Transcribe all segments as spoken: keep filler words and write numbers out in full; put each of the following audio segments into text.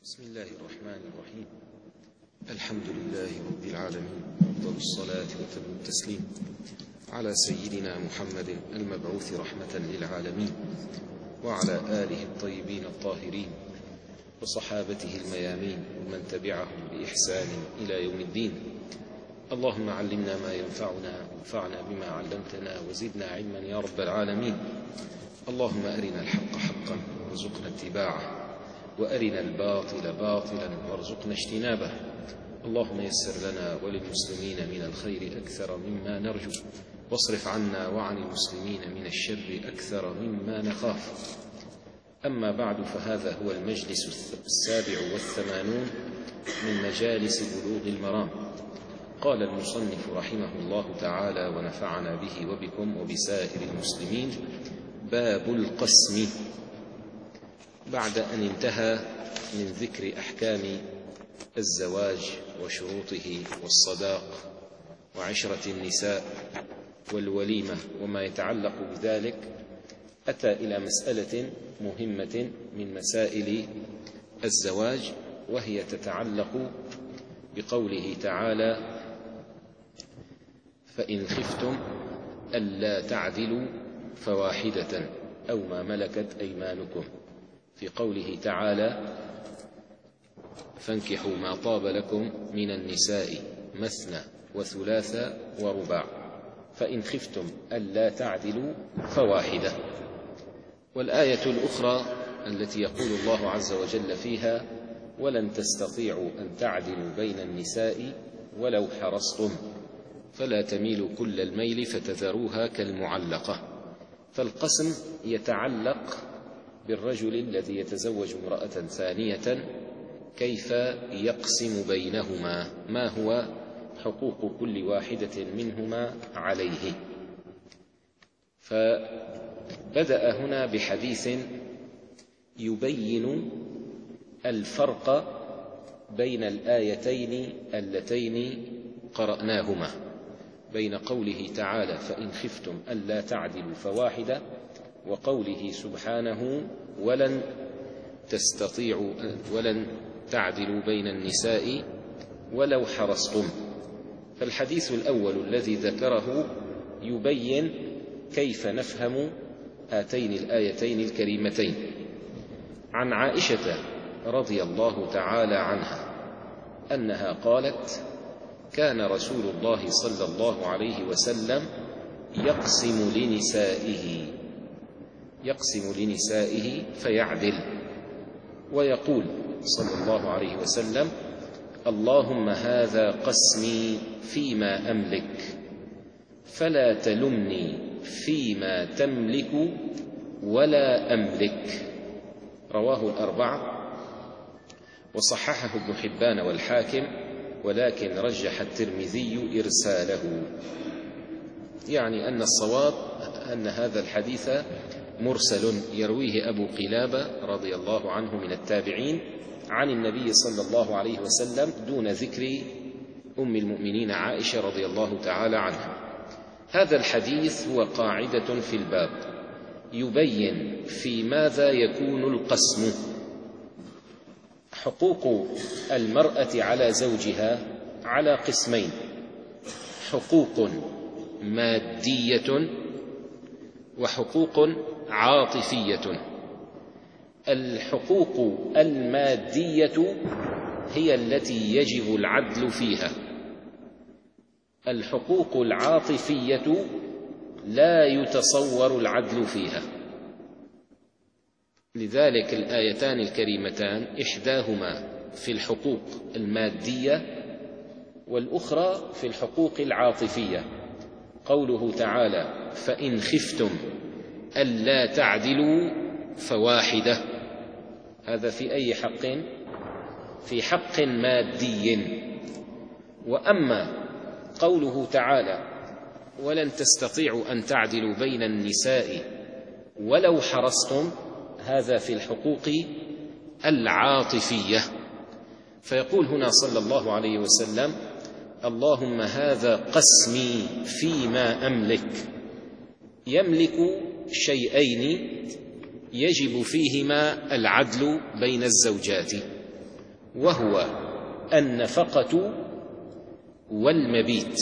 بسم الله الرحمن الرحيم. الحمد لله رب العالمين، أفضل الصلاة وتم التسليم على سيدنا محمد المبعوث رحمة للعالمين، وعلى آله الطيبين الطاهرين وصحابته الميامين ومن تبعهم بإحسان إلى يوم الدين. اللهم علمنا ما ينفعنا وانفعنا بما علمتنا وزدنا علما يا رب العالمين. اللهم أرنا الحق حقا وارزقنا اتباعه، وأرنا الباطل باطلا وارزقنا اجتنابه. اللهم يسر لنا وللمسلمين من الخير أكثر مما نرجو، واصرف عنا وعن المسلمين من الشر أكثر مما نخاف. أما بعد، فهذا هو المجلس السابع والثمانون من مجالس بلوغ المرام. قال المصنف رحمه الله تعالى ونفعنا به وبكم وبسائر المسلمين: باب القسم. بعد أن انتهى من ذكر أحكام الزواج وشروطه والصداق وعشرة النساء والوليمة وما يتعلق بذلك، أتى إلى مسألة مهمة من مسائل الزواج، وهي تتعلق بقوله تعالى: فإن خفتم ألا تعدلوا فواحدة أو ما ملكت أيمانكم. في قوله تعالى: فانكحوا ما طاب لكم من النساء مثنى وثلاث ورباع، فإن خفتم ألا تعدلوا فواحدة. والآية الأخرى التي يقول الله عز وجل فيها: ولن تستطيعوا أن تعدلوا بين النساء ولو حرصتم فلا تميلوا كل الميل فتذروها كالمعلقة. فالقسم يتعلق بالرجل الذي يتزوج امرأة ثانية، كيف يقسم بينهما، ما هو حقوق كل واحدة منهما عليه. فبدأ هنا بحديث يبين الفرق بين الآيتين اللتين قرأناهما، بين قوله تعالى: فإن خفتم ألا تعدلوا فواحدة، وقوله سبحانه: ولن تستطيعوا ولن تعدلوا بين النساء ولو حرصتم. فالحديث الأول الذي ذكره يبين كيف نفهم هاتين الآيتين الكريمتين. عن عائشة رضي الله تعالى عنها أنها قالت: كان رسول الله صلى الله عليه وسلم يقسم لنسائه يقسم لنسائه فيعدل، ويقول صلى الله عليه وسلم: اللهم هذا قسمي فيما أملك فلا تلمني فيما تملك ولا أملك. رواه الأربعة، وصححه ابن حبان والحاكم، ولكن رجح الترمذي إرساله، يعني أن الصواب أن هذا الحديث مرسل يرويه أبو قلابة رضي الله عنه من التابعين عن النبي صلى الله عليه وسلم، دون ذكر أم المؤمنين عائشة رضي الله تعالى عنها. هذا الحديث هو قاعدة في الباب يبين في ماذا يكون القسم. حقوق المرأة على زوجها على قسمين: حقوق مادية وحقوق عاطفية. الحقوق المادية هي التي يجب العدل فيها، الحقوق العاطفية لا يتصور العدل فيها. لذلك الآيتان الكريمتان إحداهما في الحقوق المادية والأخرى في الحقوق العاطفية. قوله تعالى: فإن خفتم ألا تعدلوا فواحدة، هذا في أي حق؟ في حق مادي. وأما قوله تعالى: ولن تستطيعوا أن تعدلوا بين النساء ولو حرصتم، هذا في الحقوق العاطفية. فيقول هنا صلى الله عليه وسلم: اللهم هذا قسمي فيما أملك. يملك شيئين يجب فيهما العدل بين الزوجات. وهو النفقة والمبيت.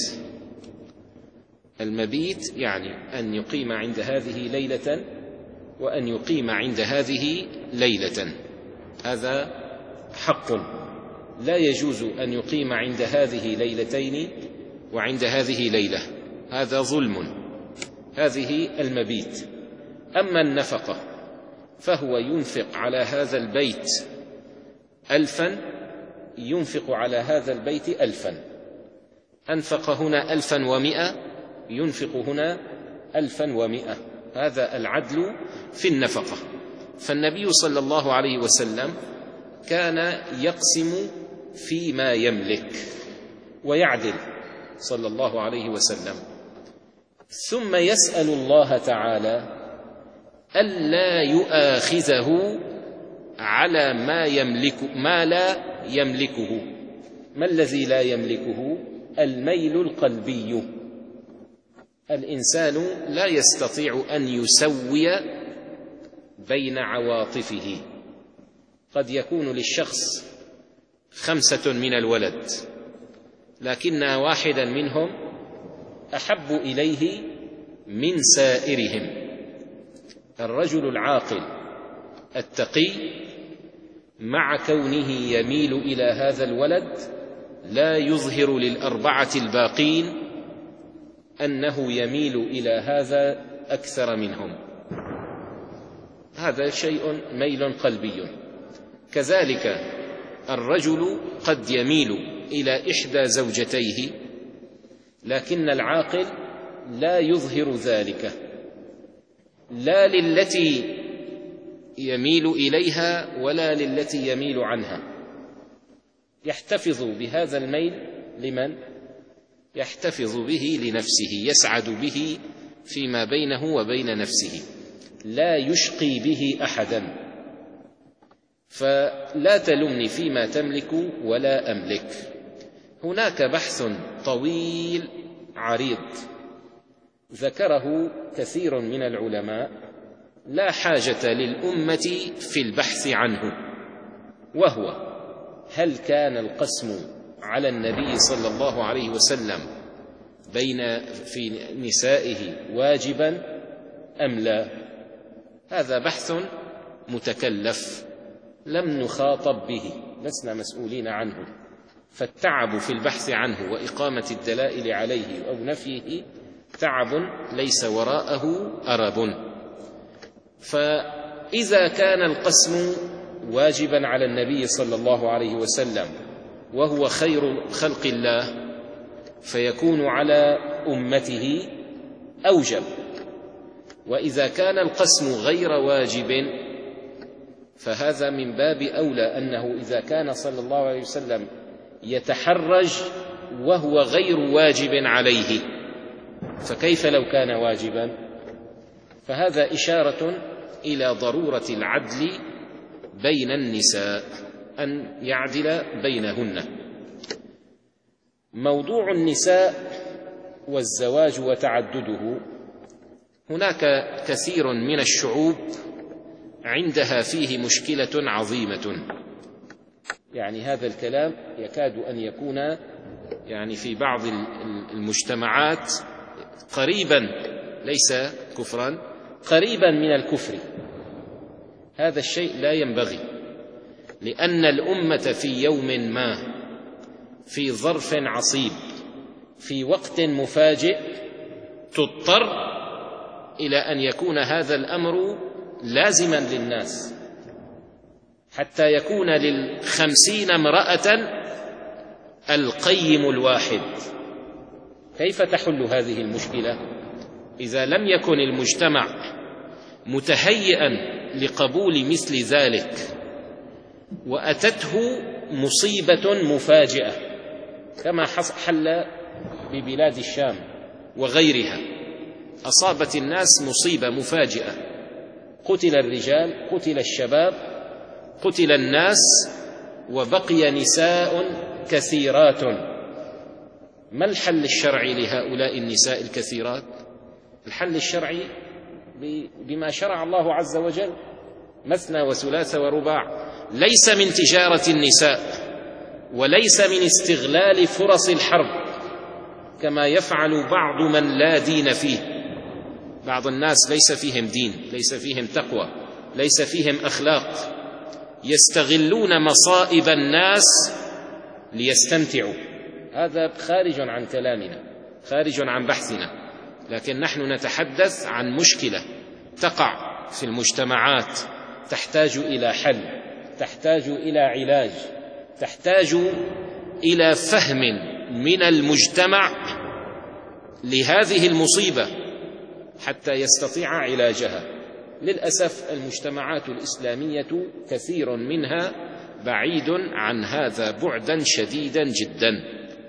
المبيت يعني أن يقيم عند هذه ليلة وأن يقيم عند هذه ليلة، هذا حق، لا يجوز أن يقيم عند هذه ليلتين وعند هذه ليلة، هذا ظلم. هذه المبيت. أما النفقة فهو ينفق على هذا البيت ألفا، ينفق على هذا البيت ألفا، أنفق هنا ألفا ومئة، ينفق هنا ألفا ومئة، هذا العدل في النفقة. فالنبي صلى الله عليه وسلم كان يقسم فيما يملك ويعدل صلى الله عليه وسلم، ثم يسأل الله تعالى ألا يؤاخذه على ما يملك ما لا يملكه. ما الذي لا يملكه؟ الميل القلبي. الإنسان لا يستطيع أن يسوي بين عواطفه. قد يكون للشخص خمسة من الولد، لكن واحدا منهم أحب إليه من سائرهم. الرجل العاقل التقي مع كونه يميل إلى هذا الولد لا يظهر للأربعة الباقين أنه يميل إلى هذا أكثر منهم، هذا شيء ميل قلبي. كذلك الرجل قد يميل إلى إحدى زوجتيه، لكن العاقل لا يظهر ذلك لا للتي يميل إليها ولا للتي يميل عنها، يحتفظ بهذا الميل لمن؟ يحتفظ به لنفسه، يسعد به فيما بينه وبين نفسه، لا يشقي به أحدا. فلا تلمني فيما تملك ولا أملك. هناك بحث طويل عريض ذكره كثير من العلماء، لا حاجة للأمة في البحث عنه، وهو: هل كان القسم على النبي صلى الله عليه وسلم بين في نسائه واجبا أم لا؟ هذا بحث متكلف لم نخاطب به، لسنا مسؤولين عنه، فالتعب في البحث عنه وإقامة الدلائل عليه أو نفيه تعب ليس وراءه أرب. فإذا كان القسم واجبا على النبي صلى الله عليه وسلم وهو خير خلق الله، فيكون على أمته أوجب. وإذا كان القسم غير واجب فهذا من باب أولى، أنه إذا كان صلى الله عليه وسلم يتحرج وهو غير واجب عليه، فكيف لو كان واجبا؟ فهذا إشارة إلى ضرورة العدل بين النساء، أن يعدل بينهن. موضوع النساء والزواج وتعدده، هناك كثير من الشعوب عندها فيه مشكلة عظيمة، يعني هذا الكلام يكاد أن يكون يعني في بعض المجتمعات قريبا، ليس كفرا، قريبا من الكفر. هذا الشيء لا ينبغي، لأن الأمة في يوم ما، في ظرف عصيب، في وقت مفاجئ، تضطر إلى أن يكون هذا الأمر لازما للناس، حتى يكون للخمسين امرأة القيم الواحد. كيف تحل هذه المشكلة إذا لم يكن المجتمع متهيئا لقبول مثل ذلك وأتته مصيبة مفاجئة كما حل ببلاد الشام وغيرها؟ أصابت الناس مصيبة مفاجئة، قتل الرجال، قتل الشباب، قتل الناس، وبقي نساء كثيرات. ما الحل الشرعي لهؤلاء النساء الكثيرات؟ الحل الشرعي بما شرع الله عز وجل، مثنى وثلاث ورباع. ليس من تجارة النساء، وليس من استغلال فرص الحرب كما يفعل بعض من لا دين فيه. بعض الناس ليس فيهم دين، ليس فيهم تقوى، ليس فيهم أخلاق، يستغلون مصائب الناس ليستمتعوا. هذا خارج عن كلامنا، خارج عن بحثنا، لكن نحن نتحدث عن مشكلة تقع في المجتمعات، تحتاج إلى حل، تحتاج إلى علاج، تحتاج إلى فهم من المجتمع لهذه المصيبة حتى يستطيع علاجها. للأسف المجتمعات الإسلامية كثير منها بعيد عن هذا بعدا شديدا جدا،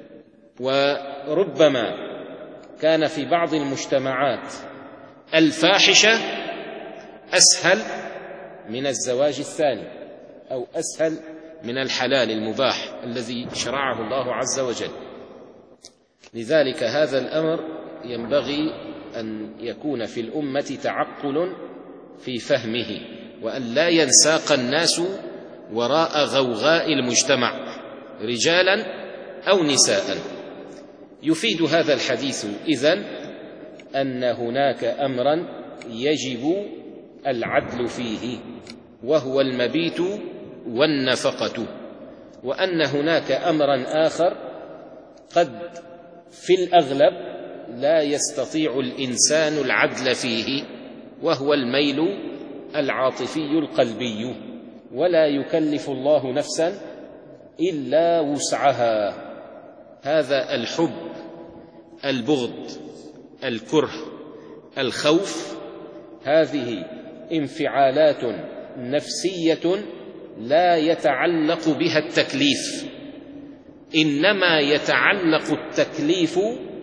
وربما كان في بعض المجتمعات الفاحشة أسهل من الزواج الثاني، أو أسهل من الحلال المباح الذي شرعه الله عز وجل. لذلك هذا الأمر ينبغي أن يكون في الأمة تعقل في فهمه، وأن لا ينساق الناس وراء غوغاء المجتمع رجالا أو نساء. يفيد هذا الحديث إذن أن هناك أمرا يجب العدل فيه، وهو المبيت والنفقة، وأن هناك أمرا آخر قد في الأغلب لا يستطيع الإنسان العدل فيه، وهو الميل العاطفي القلبي، ولا يكلف الله نفسا إلا وسعها. هذا الحب، البغض، الكره، الخوف، هذه انفعالات نفسية لا يتعلق بها التكليف، إنما يتعلق التكليف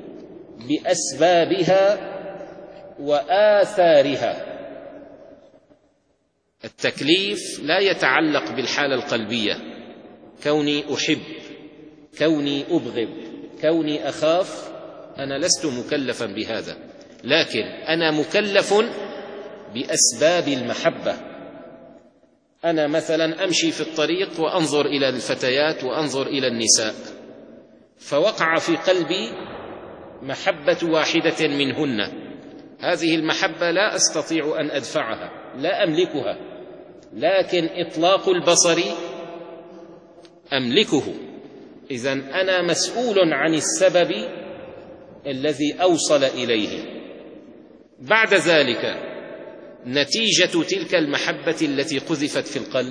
بأسبابها وآثارها. التكليف لا يتعلق بالحالة القلبية، كوني أحب، كوني أبغض، كوني أخاف، أنا لست مكلفا بهذا، لكن أنا مكلف بأسباب المحبة. أنا مثلا أمشي في الطريق وأنظر إلى الفتيات وأنظر إلى النساء، فوقع في قلبي محبة واحدة منهن، هذه المحبة لا أستطيع أن أدفعها، لا أملكها، لكن إطلاق البصر أملكه. إذن أنا مسؤول عن السبب الذي أوصل إليه. بعد ذلك نتيجة تلك المحبة التي قذفت في القلب،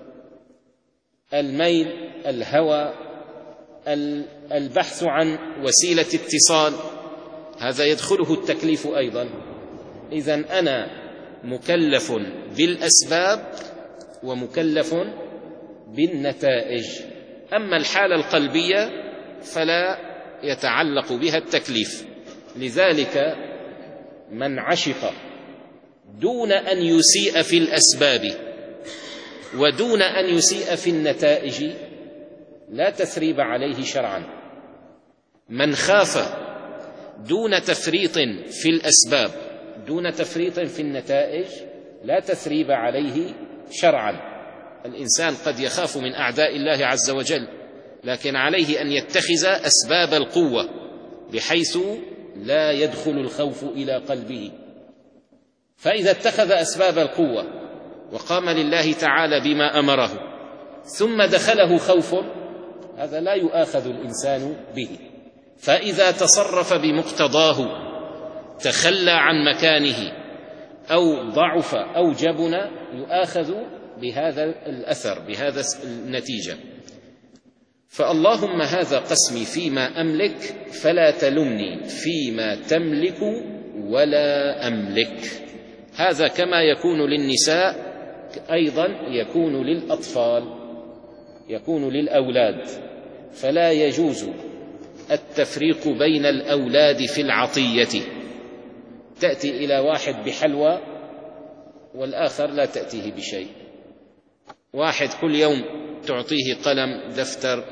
الميل، الهوى، البحث عن وسيلة اتصال، هذا يدخله التكليف أيضا. إذن أنا مكلف بالأسباب ومكلف بالنتائج. أما الحالة القلبية فلا يتعلق بها التكليف. لذلك من عشق دون أن يسيء في الأسباب ودون أن يسيء في النتائج لا تثريب عليه شرعا. من خاف دون تفريط في الأسباب دون تفريط في النتائج لا تثريب عليه شرعا. الإنسان قد يخاف من أعداء الله عز وجل، لكن عليه أن يتخذ أسباب القوة بحيث لا يدخل الخوف إلى قلبه. فإذا اتخذ أسباب القوة وقام لله تعالى بما أمره ثم دخله خوف، هذا لا يؤاخذ الإنسان به. فإذا تصرف بمقتضاه، تخلى عن مكانه أو ضعف أو جبن، يؤاخذ بهذا الأثر، بهذا النتيجة. فاللهم هذا قسمي فيما أملك فلا تلمني فيما تملك ولا أملك. هذا كما يكون للنساء أيضا يكون للأطفال، يكون للأولاد. فلا يجوز التفريق بين الأولاد في العطية. تأتي إلى واحد بحلوى والآخر لا تأتيه بشيء. واحد كل يوم تعطيه قلم، دفتر،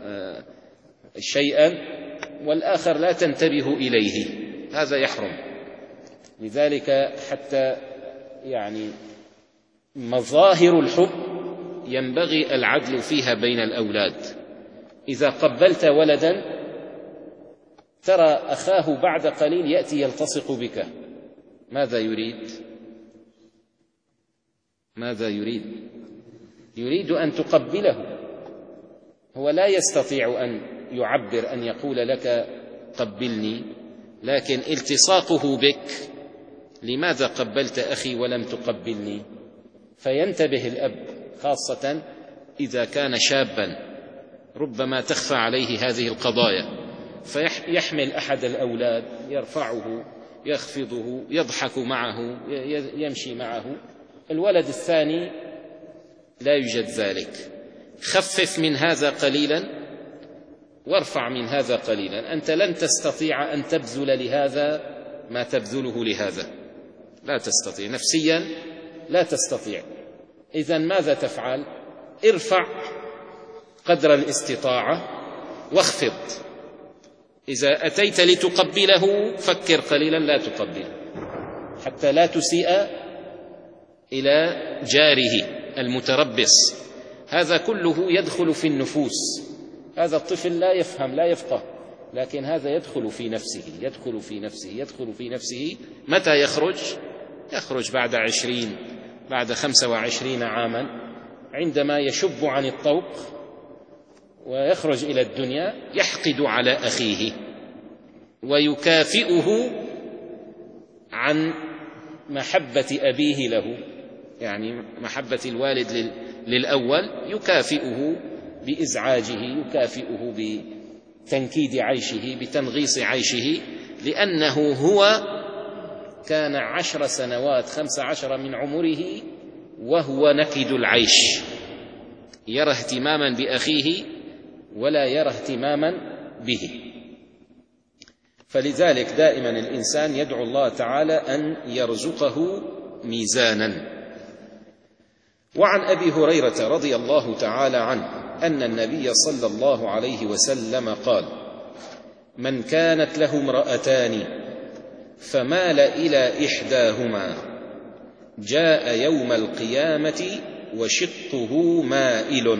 شيئا، والآخر لا تنتبه إليه، هذا يحرم. لذلك حتى يعني مظاهر الحب ينبغي العدل فيها بين الأولاد. إذا قبلت ولدا ترى أخاه بعد قليل يأتي يلتصق بك، ماذا يريد؟ ماذا يريد؟ يريد أن تقبله. هو لا يستطيع أن يعبر أن يقول لك قبلني، لكن التصاقه بك، لماذا قبلت أخي ولم تقبلني؟ فينتبه الأب، خاصة إذا كان شابا ربما تخفى عليه هذه القضايا، فيحمل أحد الأولاد يرفعه يخفضه يضحك معه يمشي معه، الولد الثاني لا يوجد ذلك. خفف من هذا قليلا وارفع من هذا قليلا، أنت لن تستطيع أن تبذل لهذا ما تبذله لهذا، لا تستطيع نفسيا، لا تستطيع. إذن ماذا تفعل؟ ارفع قدر الاستطاعة واخفض. إذا أتيت لتقبله فكر قليلا لا تقبله، حتى لا تسيء إلى جاره المتربص. هذا كله يدخل في النفوس. هذا الطفل لا يفهم لا يفقه، لكن هذا يدخل في نفسه يدخل في نفسه يدخل في نفسه. متى يخرج؟ يخرج بعد عشرين بعد خمسة وعشرين عاما، عندما يشب عن الطوق ويخرج إلى الدنيا يحقد على أخيه ويكافئه عن محبة أبيه له، يعني محبة الوالد للأول يكافئه بإزعاجه، يكافئه بتنكيد عيشه، بتنغيص عيشه، لأنه هو كان عشر سنوات خمس عشر من عمره وهو نكد العيش، يرى اهتماما بأخيه ولا يرى اهتماما به. فلذلك دائما الإنسان يدعو الله تعالى أن يرزقه ميزانا. وعن أبي هريرة رضي الله تعالى عنه أن النبي صلى الله عليه وسلم قال: من كانت له امرأتان فمال إلى إحداهما جاء يوم القيامة وشقه مائل.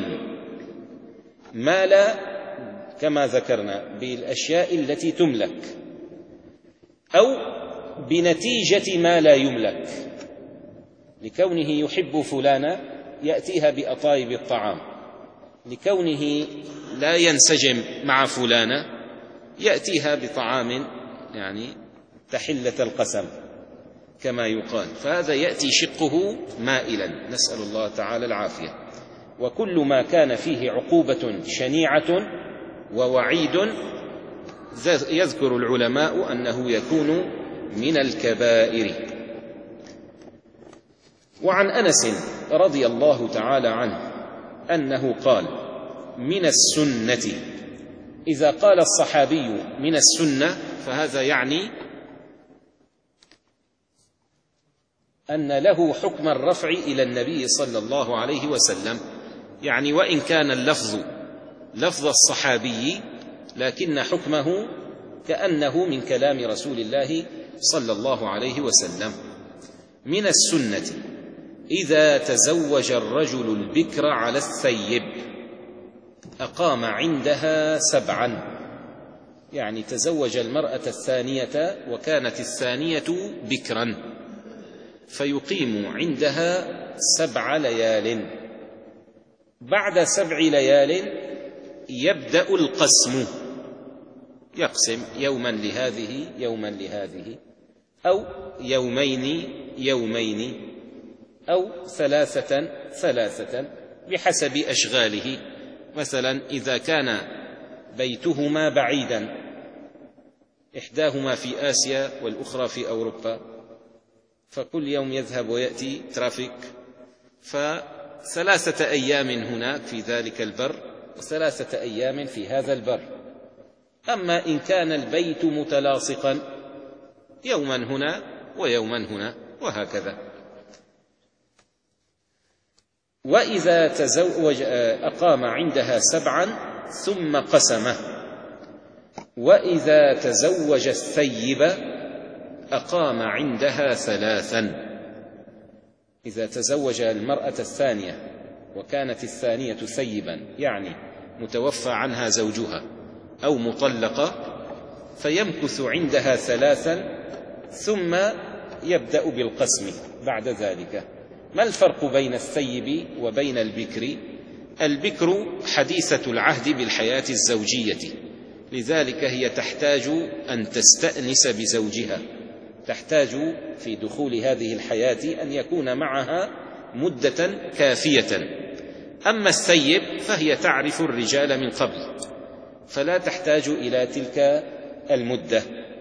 مال كما ذكرنا بالأشياء التي تملك أو بنتيجة ما لا يملك، لكونه يحب فلانا يأتيها بأطايب الطعام، لكونه لا ينسجم مع فلانا يأتيها بطعام يعني تحلة القسم كما يقال، فهذا يأتي شقه مائلا، نسأل الله تعالى العافية. وكل ما كان فيه عقوبة شنيعة ووعيد يذكر العلماء أنه يكون من الكبائر. وعن أنس رضي الله تعالى عنه أنه قال: من السنة. إذا قال الصحابي من السنة فهذا يعني أن له حكم الرفع إلى النبي صلى الله عليه وسلم، يعني وإن كان اللفظ لفظ الصحابي لكن حكمه كأنه من كلام رسول الله صلى الله عليه وسلم. من السنة إذا تزوج الرجل البكر على الثيب أقام عندها سبعا، يعني تزوج المرأة الثانية وكانت الثانية بكرا، فيقيم عندها سبع ليال. بعد سبع ليال يبدأ القسم، يقسم يوما لهذه يوما لهذه، أو يومين يومين، أو ثلاثة ثلاثة بحسب أشغاله. مثلا إذا كان بيتهما بعيدا، إحداهما في آسيا والأخرى في أوروبا، فكل يوم يذهب ويأتي ترافيك، فثلاثة أيام هناك في ذلك البر وثلاثة أيام في هذا البر. أما إن كان البيت متلاصقا يوما هنا ويوما هنا وهكذا. وإذا تزوج أقام عندها سبعا ثم قسمه. وإذا تزوج الثيب أقام عندها ثلاثا. إذا تزوج المرأة الثانية وكانت الثانية ثيبا يعني متوفى عنها زوجها أو مطلقة فيمكث عندها ثلاثا ثم يبدأ بالقسم بعد ذلك. ما الفرق بين الثيب وبين البكر؟ البكر حديثة العهد بالحياة الزوجية، لذلك هي تحتاج أن تستأنس بزوجها، تحتاج في دخول هذه الحياة أن يكون معها مدة كافية. أما الثيب فهي تعرف الرجال من قبل فلا تحتاج إلى تلك المدة.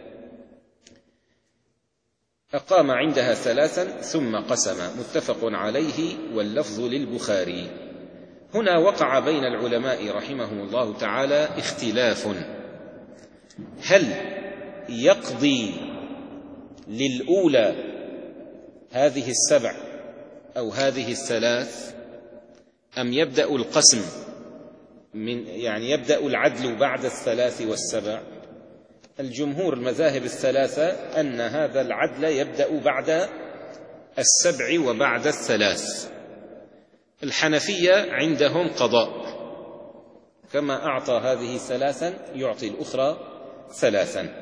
أقام عندها ثلاثا ثم قسم، متفق عليه واللفظ للبخاري. هنا وقع بين العلماء رحمهم الله تعالى اختلاف، هل يقضي للأولى هذه السبع أو هذه الثلاث أم يبدأ القسم من يعني يبدأ العدل بعد الثلاث والسبع؟ الجمهور المذاهب الثلاثة أن هذا العدل يبدأ بعد السبع وبعد الثلاث. الحنفية عندهم قضاء، كما أعطى هذه ثلاثا يعطي الأخرى ثلاثا.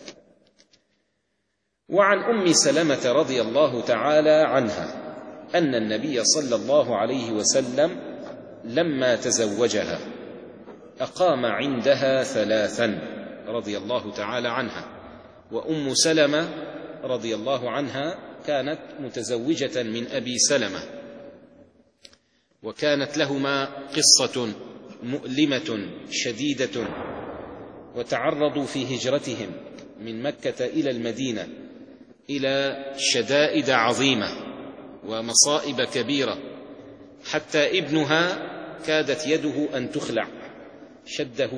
وعن أم سلمة رضي الله تعالى عنها أن النبي صلى الله عليه وسلم لما تزوجها أقام عندها ثلاثا رضي الله تعالى عنها. وأم سلمة رضي الله عنها كانت متزوجة من أبي سلمة، وكانت لهما قصة مؤلمة شديدة، وتعرضوا في هجرتهم من مكة إلى المدينة إلى شدائد عظيمة ومصائب كبيرة، حتى ابنها كادت يده أن تخلع، شده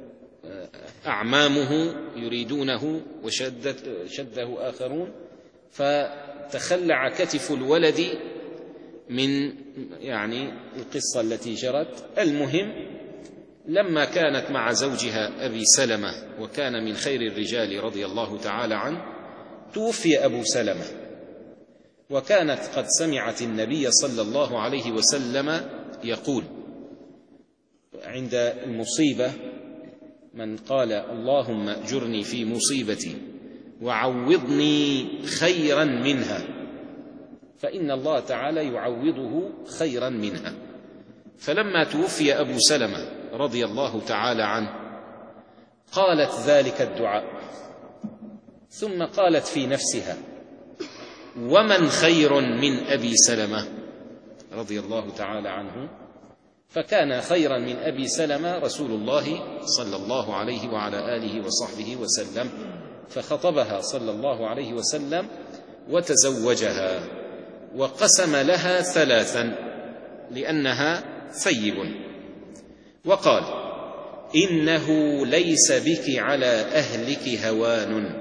أعمامه يريدونه وشده آخرون، فتخلع كتف الولد من يعني القصة التي جرت. المهم لما كانت مع زوجها أبي سلمة وكان من خير الرجال رضي الله تعالى عنه، توفي أبو سلمة، وكانت قد سمعت النبي صلى الله عليه وسلم يقول عند المصيبة: من قال اللهم أجرني في مصيبتي وعوضني خيرا منها فإن الله تعالى يعوضه خيرا منها. فلما توفي أبو سلمة رضي الله تعالى عنه قالت ذلك الدعاء، ثم قالت في نفسها: ومن خير من أبي سلمة رضي الله تعالى عنه؟ فكان خيرا من أبي سلمة رسول الله صلى الله عليه وعلى آله وصحبه وسلم، فخطبها صلى الله عليه وسلم وتزوجها، وقسم لها ثلاثا لأنها ثيب، وقال: إنه ليس بك على أهلك هوان.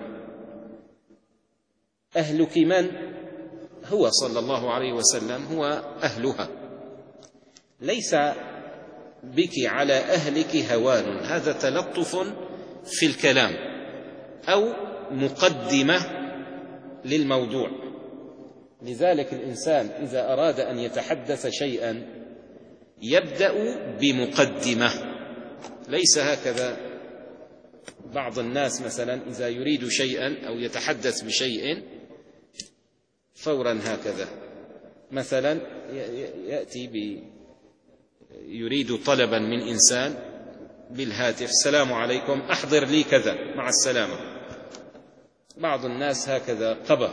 أهلك من؟ هو صلى الله عليه وسلم هو أهلها. ليس بك على أهلك هوان، هذا تلطف في الكلام أو مقدمة للموضوع. لذلك الإنسان إذا أراد أن يتحدث شيئا يبدأ بمقدمة، ليس هكذا. بعض الناس مثلا إذا يريد شيئا أو يتحدث بشيء فورا هكذا، مثلا يأتي ب يريد طلبا من إنسان بالهاتف: السلام عليكم، أحضر لي كذا، مع السلامة. بعض الناس هكذا قبه.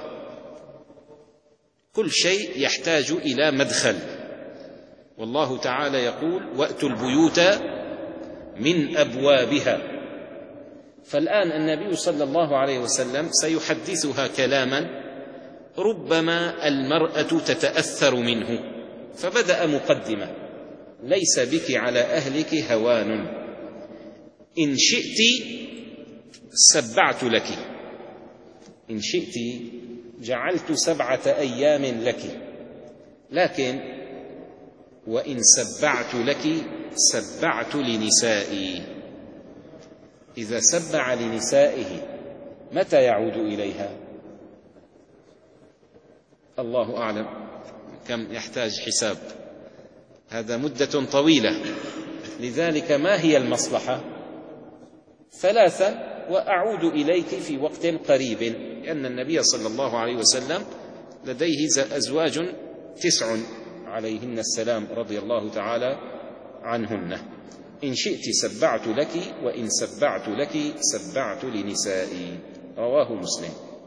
كل شيء يحتاج إلى مدخل، والله تعالى يقول: وأتوا البيوت من أبوابها. فالآن النبي صلى الله عليه وسلم سيحدثها كلاما ربما المرأة تتأثر منه، فبدأ مقدمة: ليس بك على أهلك هوان، إن شئت سبعت لك، إن شئت جعلت سبعة أيام لك، لكن وإن سبعت لك سبعت لنسائي. إذا سبع لنسائه متى يعود إليها؟ الله أعلم كم يحتاج حساب هذا مدة طويلة. لذلك ما هي المصلحة؟ ثلاثا، وأعود إليك في وقت قريب، لأن النبي صلى الله عليه وسلم لديه أزواج تسع عليهن السلام رضي الله تعالى عنهن. إن شئت سبعت لك، وإن سبعت لك سبعت لنسائي. رواه مسلم.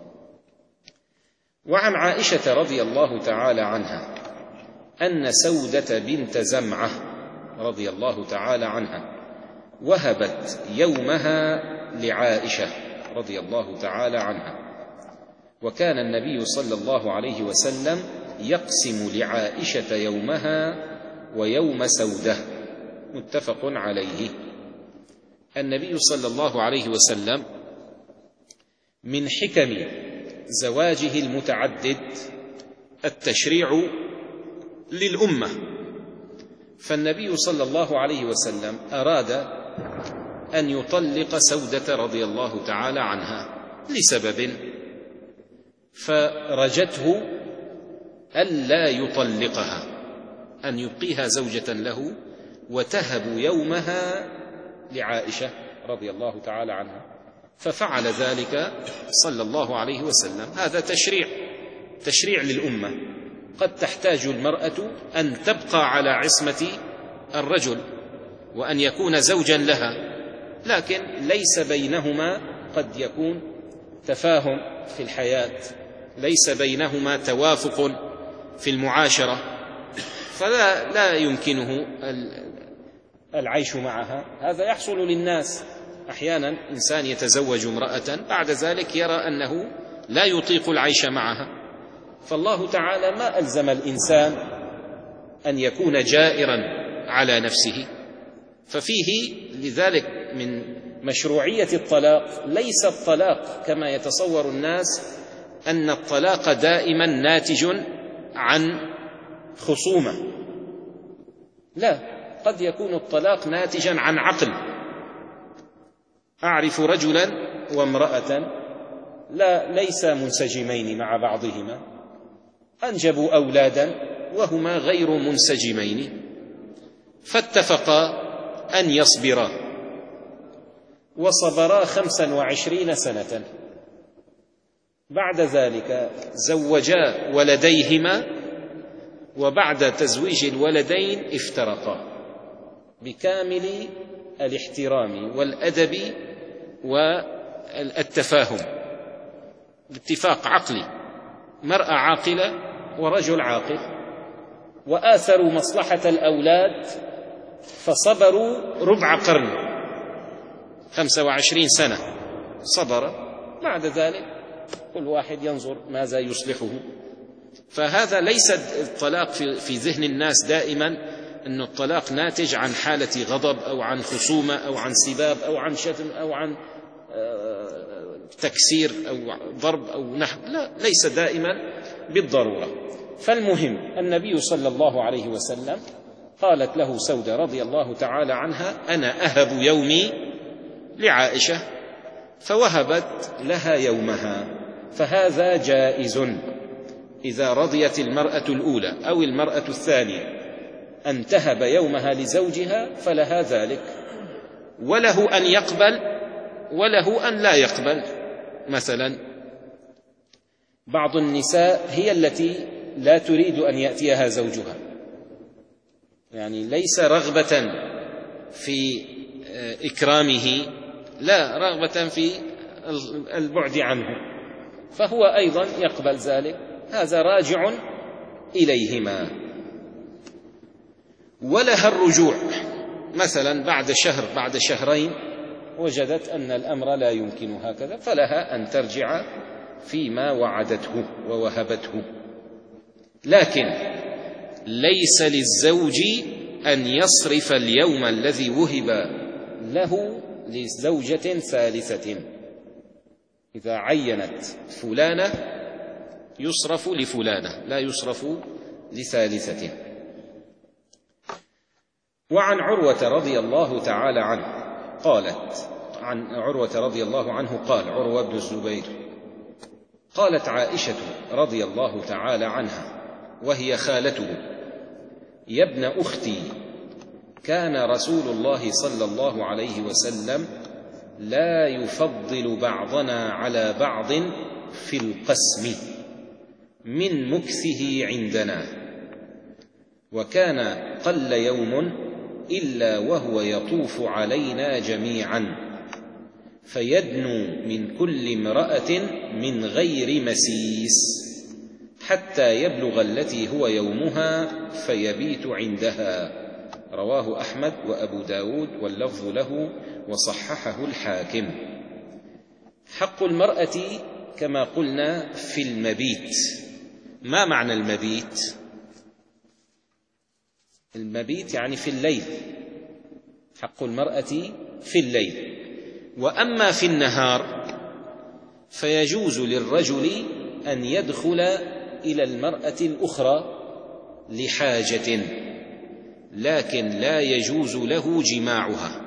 وعن عائشة رضي الله تعالى عنها أن سودة بنت زمعة رضي الله تعالى عنها وهبت يومها لعائشة رضي الله تعالى عنها، وكان النبي صلى الله عليه وسلم يقسم لعائشة يومها ويوم سودة. متفق عليه. النبي صلى الله عليه وسلم من حكم زواجه المتعدد التشريع للأمة، فالنبي صلى الله عليه وسلم أراد أن يطلق سودة رضي الله تعالى عنها لسبب، فرجته ألا يطلقها، أن يبقيها زوجة له وتهب يومها لعائشة رضي الله تعالى عنها، ففعل ذلك صلى الله عليه وسلم. هذا تشريع تشريع للأمة. قد تحتاج المرأة أن تبقى على عصمة الرجل وأن يكون زوجا لها، لكن ليس بينهما قد يكون تفاهم في الحياة، ليس بينهما توافق في المعاشرة، فلا لا يمكنه العيش معها. هذا يحصل للناس أحيانا، إنسان يتزوج امرأة بعد ذلك يرى أنه لا يطيق العيش معها، فالله تعالى ما ألزم الإنسان أن يكون جائرا على نفسه. ففيه لذلك من مشروعية الطلاق ليس الطلاق كما يتصور الناس أن الطلاق دائما ناتج عن خصومة، لا، قد يكون الطلاق ناتجا عن عقل. أعرف رجلا وامرأة لا ليس منسجمين مع بعضهما، أنجبوا أولادا وهما غير منسجمين، فاتفقا أن يصبرا، وصبرا خمسا وعشرين سنة. بعد ذلك زوجا ولديهما، وبعد تزويج الولدين افترقا بكامل الاحترام والأدب والتفاهم، باتفاق عقلي، مرأة عاقلة ورجل عاقل، وآثروا مصلحة الأولاد فصبروا ربع قرن، خمسة وعشرين سنة صبر. بعد ذلك كل واحد ينظر ماذا يصلحه. فهذا ليس الطلاق في ذهن الناس دائما أن الطلاق ناتج عن حالة غضب أو عن خصومة أو عن سباب أو عن شتم أو عن تكسير أو ضرب أو نحو، لا، ليس دائما بالضرورة. فالمهم النبي صلى الله عليه وسلم قالت له سودة رضي الله تعالى عنها: أنا أهب يومي لعائشة، فوهبت لها يومها. فهذا جائز إذا رضيت المرأة الأولى أو المرأة الثانية أن تهب يومها لزوجها فلها ذلك، وله أن يقبل وله أن لا يقبل. مثلا بعض النساء هي التي لا تريد أن يأتيها زوجها، يعني ليس رغبة في إكرامه، لا، رغبة في البعد عنه، فهو أيضا يقبل ذلك. هذا راجع إليهما. ولها الرجوع، مثلا بعد شهر بعد شهرين وجدت أن الأمر لا يمكن هكذا، فلها أن ترجع فيما وعدته ووهبته. لكن ليس للزوج أن يصرف اليوم الذي وهب له لزوجة ثالثة. إذا عينت فلانة يصرف لفلانة، لا يصرف لثالثة. وعن عروة رضي الله تعالى عنه قالت عن عروة رضي الله عنه قال عروة بن الزبير: قالت عائشة رضي الله تعالى عنها وهي خالته: يا ابن أختي كان رسول الله صلى الله عليه وسلم لا يفضل بعضنا على بعض في القسم من مكثه عندنا، وكان قل يوم إلا وهو يطوف علينا جميعا فيدنو من كل امرأة من غير مسيس حتى يبلغ التي هو يومها فيبيت عندها. رواه أحمد وأبو داود واللفظ له وصححه الحاكم. حق المرأة كما قلنا في المبيت. ما معنى المبيت؟ المبيت يعني في الليل، حق المرأة في الليل. وأما في النهار فيجوز للرجل أن يدخل إلى المرأة الأخرى لحاجة، لكن لا يجوز له جماعها.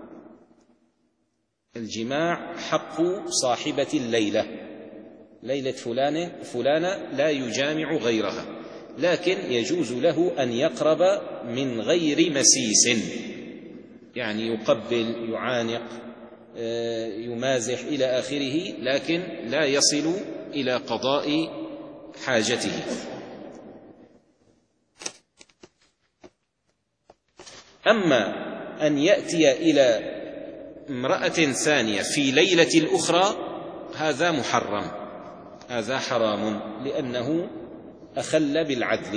الجماع حق صاحبة الليلة، ليلة فلانة فلانة لا يجامع غيرها، لكن يجوز له أن يقرب من غير مسيس، يعني يقبل، يعانق، يمازح إلى آخره، لكن لا يصل إلى قضاء حاجته. أما أن يأتي إلى امرأة ثانية في ليلة الأخرى هذا محرم، هذا حرام، لأنه أخل بالعدل.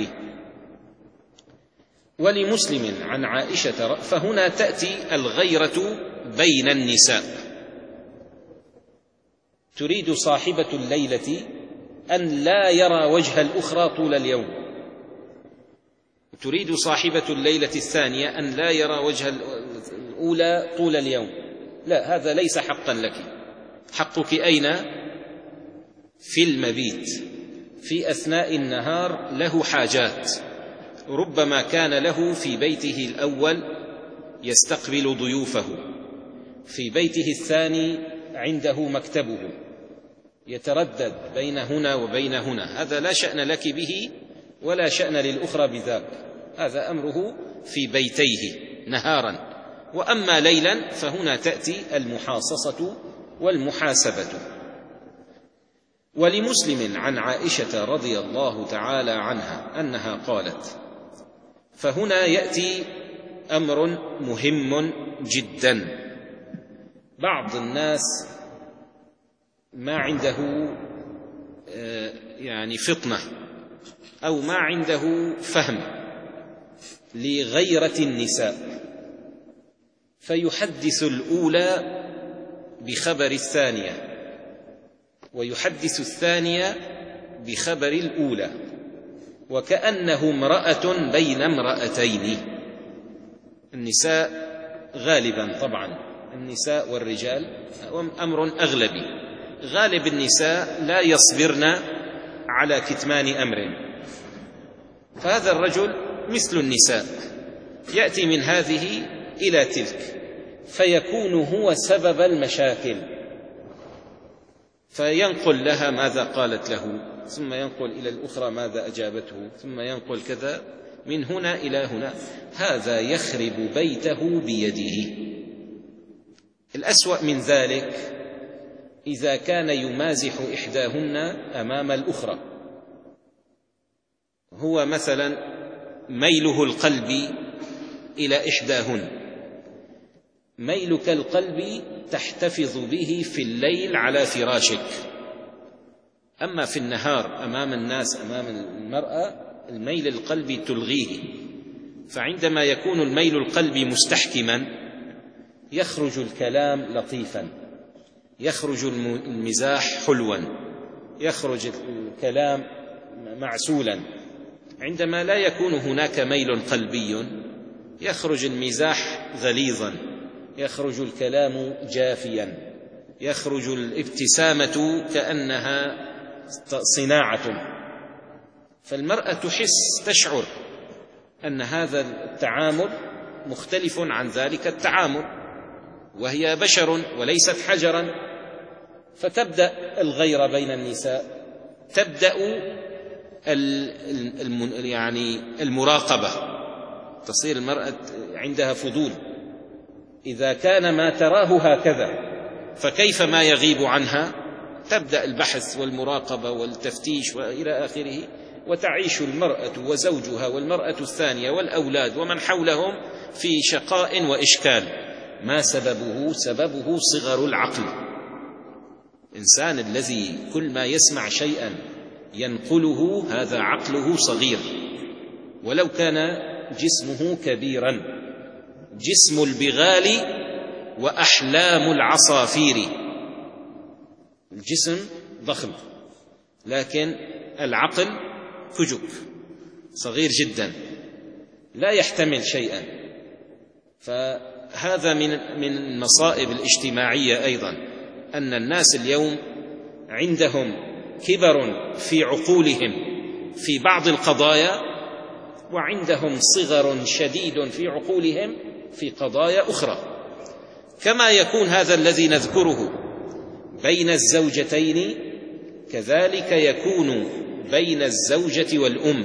ولمسلم عن عائشة، فهنا تأتي الغيرة بين النساء. تريد صاحبة الليلة أن لا يرى وجه الأخرى طول اليوم، تريد صاحبة الليلة الثانية أن لا يرى وجه الأولى طول اليوم. لا، هذا ليس حقا لك. حقك أين؟ في المبيت. في أثناء النهار له حاجات، ربما كان له في بيته الأول يستقبل ضيوفه، في بيته الثاني عنده مكتبه، يتردد بين هنا وبين هنا، هذا لا شأن لك به ولا شأن للأخرى بذاك، هذا أمره في بيتيه نهارا. وأما ليلا فهنا تأتي المحاصصة والمحاسبة. ولمسلم عن عائشة رضي الله تعالى عنها أنها قالت، فهنا يأتي أمر مهم جدا. بعض الناس ما عنده يعني فطنة أو ما عنده فهم لغيرة النساء، فيحدث الأولى بخبر الثانية ويحدث الثانية بخبر الأولى، وكأنه امرأة بين امرأتين. النساء غالبا، طبعا النساء والرجال أمر أغلبي، غالب النساء لا يصبرن على كتمان أمر، فهذا الرجل مثل النساء يأتي من هذه إلى تلك فيكون هو سبب المشاكل، فينقل لها ماذا قالت له، ثم ينقل إلى الأخرى ماذا أجابته، ثم ينقل كذا من هنا إلى هنا. هذا يخرب بيته بيده. الأسوأ من ذلك إذا كان يمازح إحداهن أمام الأخرى، هو مثلا ميله القلب إلى إحداهن. ميلك القلب تحتفظ به في الليل على فراشك، أما في النهار أمام الناس أمام المرأة الميل القلب تلغيه. فعندما يكون الميل القلب مستحكما يخرج الكلام لطيفا، يخرج المزاح حلوا، يخرج الكلام معسولا. عندما لا يكون هناك ميل قلبي يخرج المزاح غليظا، يخرج الكلام جافيا، يخرج الابتسامة كأنها صناعة. فالمرأة تحس، تشعر أن هذا التعامل مختلف عن ذلك التعامل، وهي بشر وليست حجرا، فتبدأ الغيرة بين النساء، تبدأ يعني المراقبة، تصير المرأة عندها فضول، إذا كان ما تراه هكذا فكيف ما يغيب عنها؟ تبدأ البحث والمراقبة والتفتيش وإلى آخره، وتعيش المرأة وزوجها والمرأة الثانية والأولاد ومن حولهم في شقاء وإشكال. ما سببه؟ سببه صغر العقل. الإنسان الذي كل ما يسمع شيئا ينقله هذا عقله صغير، ولو كان جسمه كبيرا. جسم البغال وأحلام العصافير. الجسم ضخم لكن العقل كجك صغير جدا لا يحتمل شيئا. فهذا من من المصائب الاجتماعية أيضا، أن الناس اليوم عندهم كبر في عقولهم في بعض القضايا، وعندهم صغر شديد في عقولهم في قضايا أخرى. كما يكون هذا الذي نذكره بين الزوجتين، كذلك يكون بين الزوجة والأم.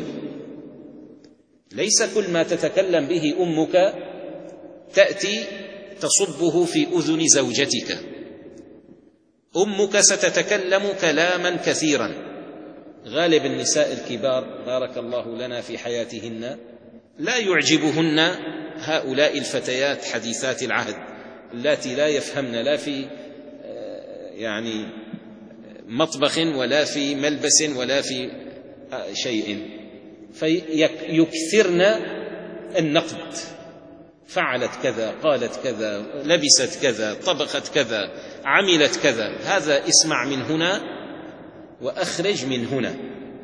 ليس كل ما تتكلم به أمك تأتي تصبه في أذن زوجتك. أمك ستتكلم كلاما كثيرا. غالب النساء الكبار بارك الله لنا في حياتهن لا يعجبهن هؤلاء الفتيات حديثات العهد التي لا يفهمن لا في يعني مطبخ ولا في ملبس ولا في شيء، فيكثرن النقد. فعلت كذا، قالت كذا، لبست كذا، طبخت كذا، عملت كذا. هذا اسمع من هنا وأخرج من هنا،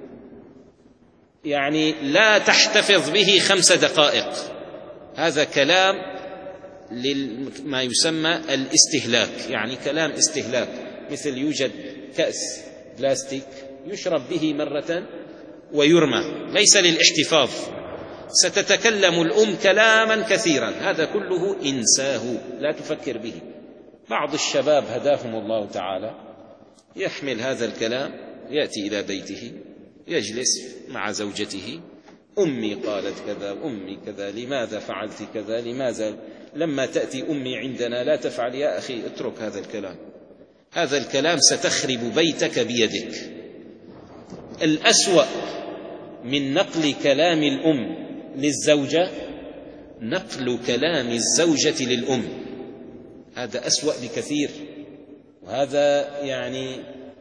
يعني لا تحتفظ به خمس دقائق. هذا كلام لما يسمى الاستهلاك، يعني كلام استهلاك. مثل يوجد كأس بلاستيك يشرب به مرة ويرمى، ليس للاحتفاظ. ستتكلم الأم كلاما كثيرا، هذا كله إنساه، لا تفكر به. بعض الشباب هداهم الله تعالى يحمل هذا الكلام، يأتي إلى بيته يجلس مع زوجته: أمي قالت كذا، أمي كذا، لماذا فعلت كذا، لماذا لما تأتي أمي عندنا لا تفعل؟ يا أخي اترك هذا الكلام، هذا الكلام ستخرب بيتك بيدك. الأسوأ من نقل كلام الأم للزوجة نقل كلام الزوجة للأم، هذا أسوأ بكثير. وهذا يعني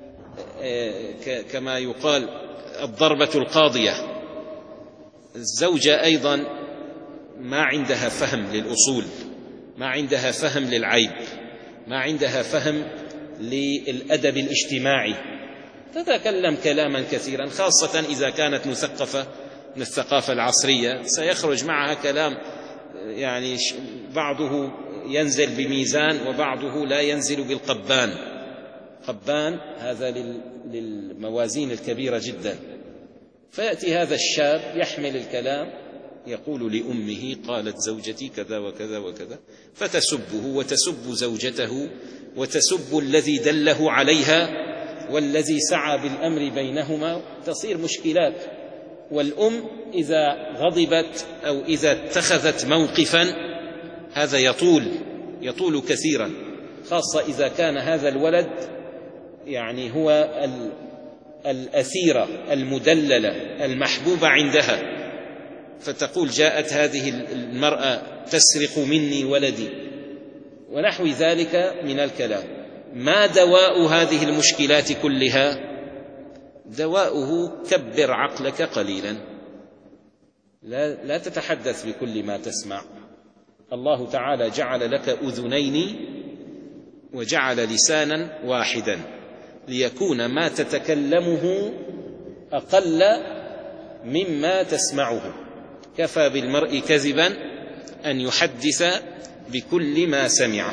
كما يقال الضربة القاضية. الزوجة أيضا ما عندها فهم للأصول، ما عندها فهم للعيب، ما عندها فهم للأدب الاجتماعي، تتكلم كلاما كثيرا، خاصة إذا كانت مثقفة من الثقافة العصرية. سيخرج معها كلام يعني بعضه ينزل بميزان وبعضه لا ينزل بالقبان. قبان هذا للموازين الكبيرة جدا. فيأتي هذا الشاب يحمل الكلام يقول لأمه: قالت زوجتي كذا وكذا وكذا، فتسبه وتسب زوجته وتسب الذي دله عليها والذي سعى بالأمر بينهما، تصير مشكلات. والأم إذا غضبت أو إذا اتخذت موقفا هذا يطول يطول كثيرا، خاصة إذا كان هذا الولد يعني هو الأثيرة المدللة المحبوبة عندها، فتقول: جاءت هذه المرأة تسرق مني ولدي، ونحو ذلك من الكلام. ما دواء هذه المشكلات كلها؟ دواؤه كبر عقلك قليلا، لا, لا تتحدث بكل ما تسمع. الله تعالى جعل لك أذنين وجعل لسانا واحدا ليكون ما تتكلمه أقل مما تسمعه. كفى بالمرء كذبا أن يحدث بكل ما سمع.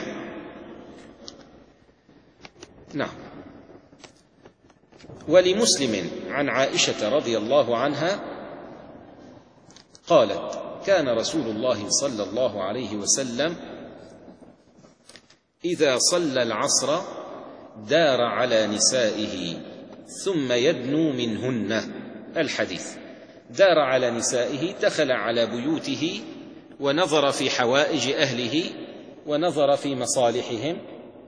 نعم. ولمسلم عن عائشة رضي الله عنها قالت: كان رسول الله صلى الله عليه وسلم إذا صلى العصر دار على نسائه ثم يدنو منهن. الحديث: دار على نسائه، دخل على بيوته ونظر في حوائج أهله ونظر في مصالحهم،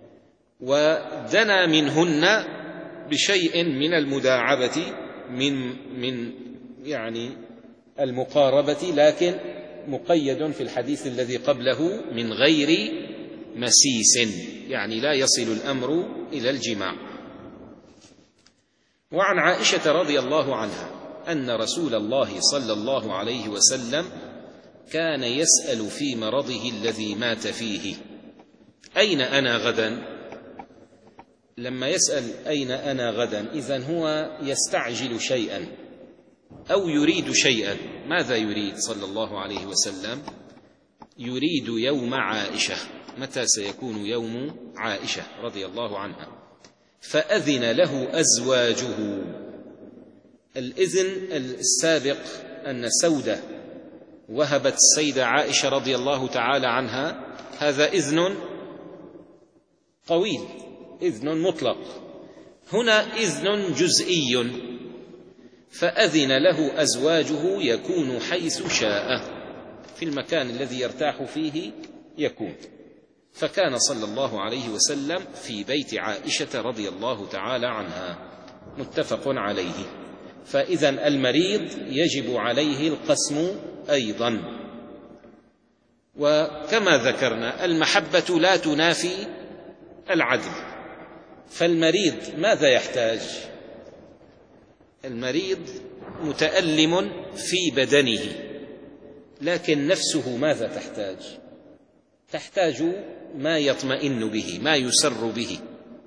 ودنا منهن بشيء من المداعبة من من يعني المقاربة، لكن مقيد في الحديث الذي قبله من غير مسيس، يعني لا يصل الأمر إلى الجماع. وعن عائشة رضي الله عنها أن رسول الله صلى الله عليه وسلم كان يسأل في مرضه الذي مات فيه: أين أنا غدا؟ لما يسأل أين أنا غدا إذن هو يستعجل شيئا أو يريد شيئا. ماذا يريد صلى الله عليه وسلم؟ يريد يوم عائشة. متى سيكون يوم عائشة رضي الله عنها؟ فأذن له أزواجه. الإذن السابق أن سودة وهبت السيدة عائشة رضي الله تعالى عنها، هذا إذن طويل، إذن مطلق. هنا إذن جزئي، فأذن له أزواجه يكون حيث شاء، في المكان الذي يرتاح فيه يكون. فكان صلى الله عليه وسلم في بيت عائشة رضي الله تعالى عنها، متفق عليه. فإذن المريض يجب عليه القسم أيضا. وكما ذكرنا المحبة لا تنافي العدل، فالمريض ماذا يحتاج؟ المريض متألم في بدنه، لكن نفسه ماذا تحتاج؟ تحتاج ما يطمئن به، ما يسر به.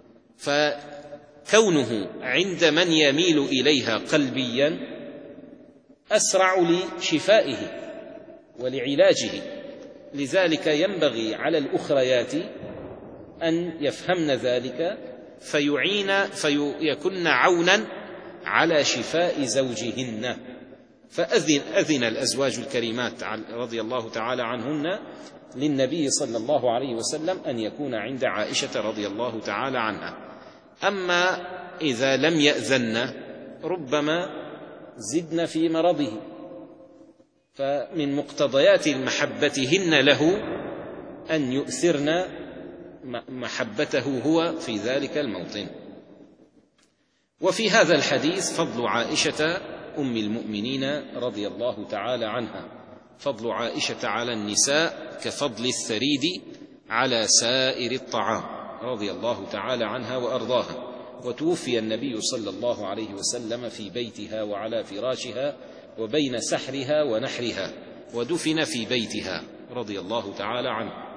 فكونه عند من يميل إليها قلبيا أسرع لشفائه ولعلاجه. لذلك ينبغي على الأخريات أن يفهمن ذلك فيعين فيكن عونا على شفاء زوجهن. فأذن أذن الأزواج الكريمات رضي الله تعالى عنهن للنبي صلى الله عليه وسلم أن يكون عند عائشة رضي الله تعالى عنها. أما إذا لم يأذن ربما زدن في مرضه، فمن مقتضيات محبتهن له أن يؤثرن محبته هو في ذلك الموطن. وفي هذا الحديث فضل عائشة أم المؤمنين رضي الله تعالى عنها. فضل عائشة على النساء كفضل الثريد على سائر الطعام رضي الله تعالى عنها وأرضاها. وتوفي النبي صلى الله عليه وسلم في بيتها وعلى فراشها وبين سحرها ونحرها، ودفن في بيتها رضي الله تعالى عنه.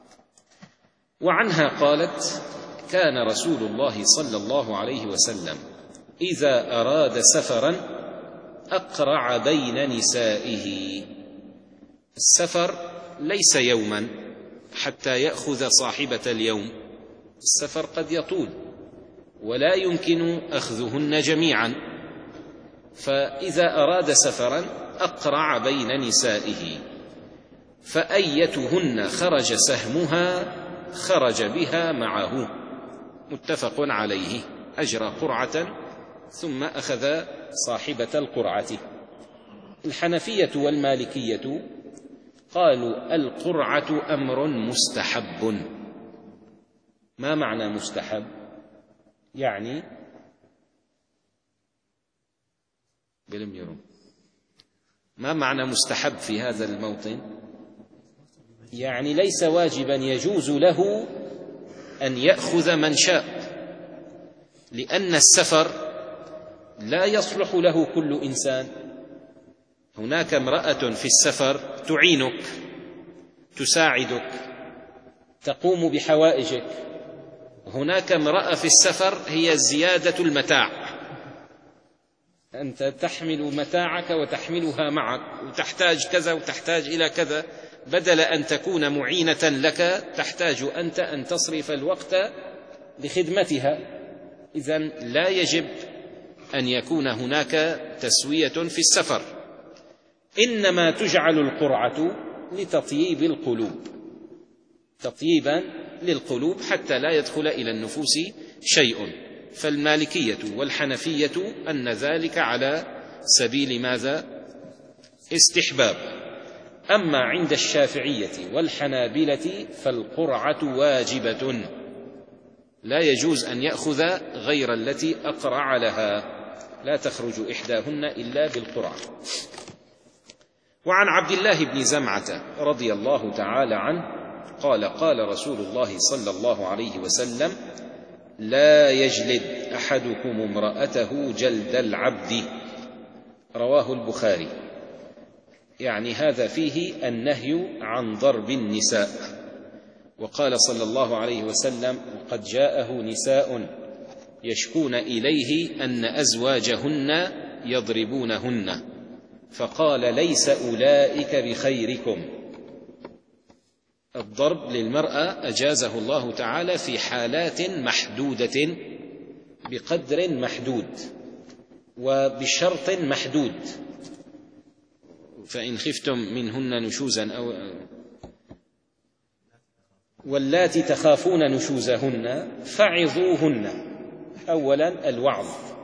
وعنها قالت: كان رسول الله صلى الله عليه وسلم إذا أراد سفرا أقرع بين نسائه. السفر ليس يوما حتى يأخذ صاحبة اليوم، السفر قد يطول ولا يمكن أخذهن جميعا. فإذا أراد سفرا أقرع بين نسائه، فأيتهن خرج سهمها خرج بها معه، متفق عليه. أجرى قرعة ثم أخذ صاحبة القرعة. الحنفية والمالكية قالوا القرعة أمر مستحب. ما معنى مستحب؟ يعني بلم يرون ما معنى مستحب في هذا الموطن؟ يعني ليس واجبا، يجوز له أن يأخذ من شاء، لأن السفر لا يصلح له كل إنسان. هناك امرأة في السفر تعينك، تساعدك، تقوم بحوائجك. هناك امرأة في السفر هي زيادة المتاع، أنت تحمل متاعك وتحملها معك، وتحتاج كذا وتحتاج إلى كذا، بدل أن تكون معينة لك تحتاج أنت أن تصرف الوقت لخدمتها. إذن لا يجب أن يكون هناك تسوية في السفر، إنما تجعل القرعة لتطييب القلوب، تطييبا للقلوب حتى لا يدخل إلى النفوس شيء. فالمالكية والحنفية أن ذلك على سبيل ماذا؟ استحباب. أما عند الشافعية والحنابلة فالقرعة واجبة، لا يجوز أن يأخذ غير التي أقرع لها، لا تخرج إحداهن إلا بالقرعة. وعن عبد الله بن زمعة رضي الله تعالى عنه قال قال رسول الله صلى الله عليه وسلم: لا يجلد أحدكم امرأته جلد العبد، رواه البخاري. يعني هذا فيه النهي عن ضرب النساء. وقال صلى الله عليه وسلم: قد جاءه نساء يشكون إليه أن أزواجهن يضربونهن، فقال: ليس أولئك بخيركم. الضرب للمرأة أجازه الله تعالى في حالات محدودة بقدر محدود وبشرط محدود، فإن خفتم منهن نشوزا أو واللاتي تخافون نشوزهن فعظوهن. أولا الوعظ،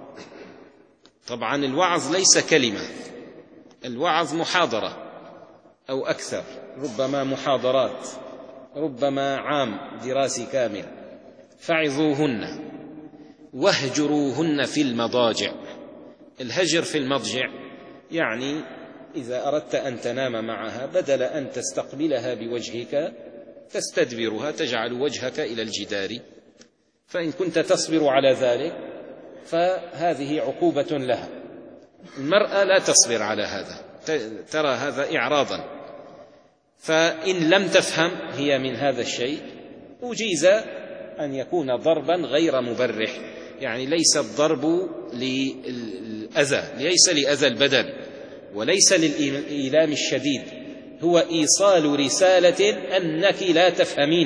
طبعا الوعظ ليس كلمة، الوعظ محاضرة أو أكثر، ربما محاضرات، ربما عام دراسي كامل. فعظوهن واهجروهن في المضاجع. الهجر في المضجع يعني إذا أردت أن تنام معها بدل أن تستقبلها بوجهك تستدبرها، تجعل وجهك إلى الجدار، فإن كنت تصبر على ذلك فهذه عقوبة لها. المرأة لا تصبر على هذا، ترى هذا إعراضا، فإن لم تفهم هي من هذا الشيء أجيز أن يكون ضربا غير مبرح، يعني ليس الضرب للأذى، ليس لأذى البدن وليس للإيلام الشديد، هو إيصال رسالة أنك لا تفهمين،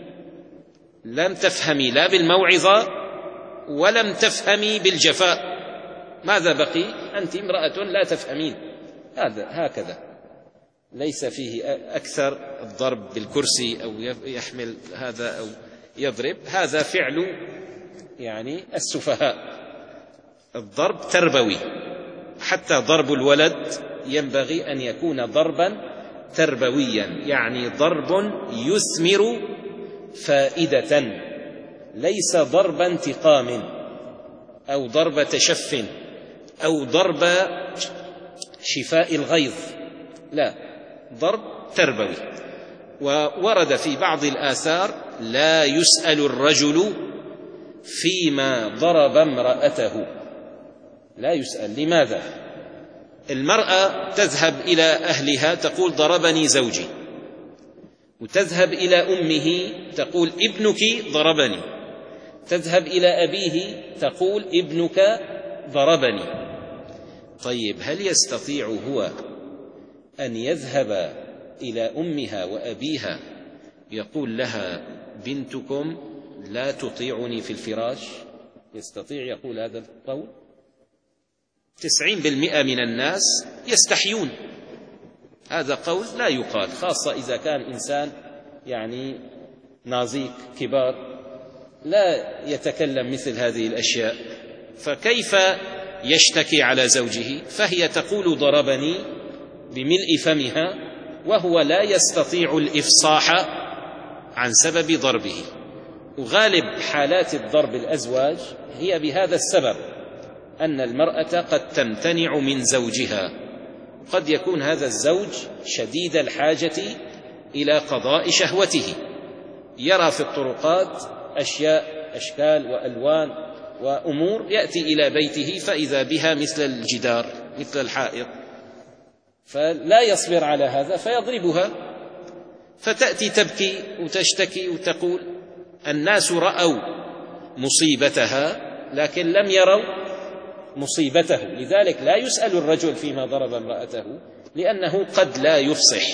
لم تفهمي لا بالموعظة ولم تفهمي بالجفاء، ماذا بقي؟ أنت امرأة لا تفهمين. هذا هكذا، ليس فيه أكثر الضرب بالكرسي أو يحمل هذا أو يضرب، هذا فعل يعني السفهاء. الضرب تربوي، حتى ضرب الولد ينبغي أن يكون ضربا تربويا، يعني ضرب يثمر فائدة، ليس ضرب انتقام أو ضرب تشف أو ضرب شفاء الغيظ، لا، ضرب تربوي. وورد في بعض الآثار: لا يسأل الرجل فيما ضرب امرأته، لا يسأل. لماذا؟ المرأة تذهب إلى أهلها تقول: ضربني زوجي، وتذهب إلى أمه تقول: ابنك ضربني، تذهب إلى أبيه تقول: ابنك ضربني. طيب، هل يستطيع هو أن يذهب إلى أمها وأبيها يقول لها: بنتكم لا تطيعني في الفراش؟ يستطيع يقول هذا القول؟ تسعين بالمئة من الناس يستحيون، هذا قول لا يقال، خاصة إذا كان إنسان يعني نازك كبار لا يتكلم مثل هذه الأشياء، فكيف يشتكي على زوجه؟ فهي تقول: ضربني بملء فمها، وهو لا يستطيع الإفصاح عن سبب ضربه. وغالب حالات الضرب الأزواج هي بهذا السبب، أن المرأة قد تمتنع من زوجها، قد يكون هذا الزوج شديد الحاجة إلى قضاء شهوته، يرى في الطرقات أشياء أشكال وألوان وأمور، يأتي إلى بيته فإذا بها مثل الجدار مثل الحائط، فلا يصبر على هذا فيضربها، فتأتي تبكي وتشتكي وتقول: الناس رأوا مصيبتها لكن لم يروا مصيبته. لذلك لا يسأل الرجل فيما ضرب امرأته، لأنه قد لا يفصح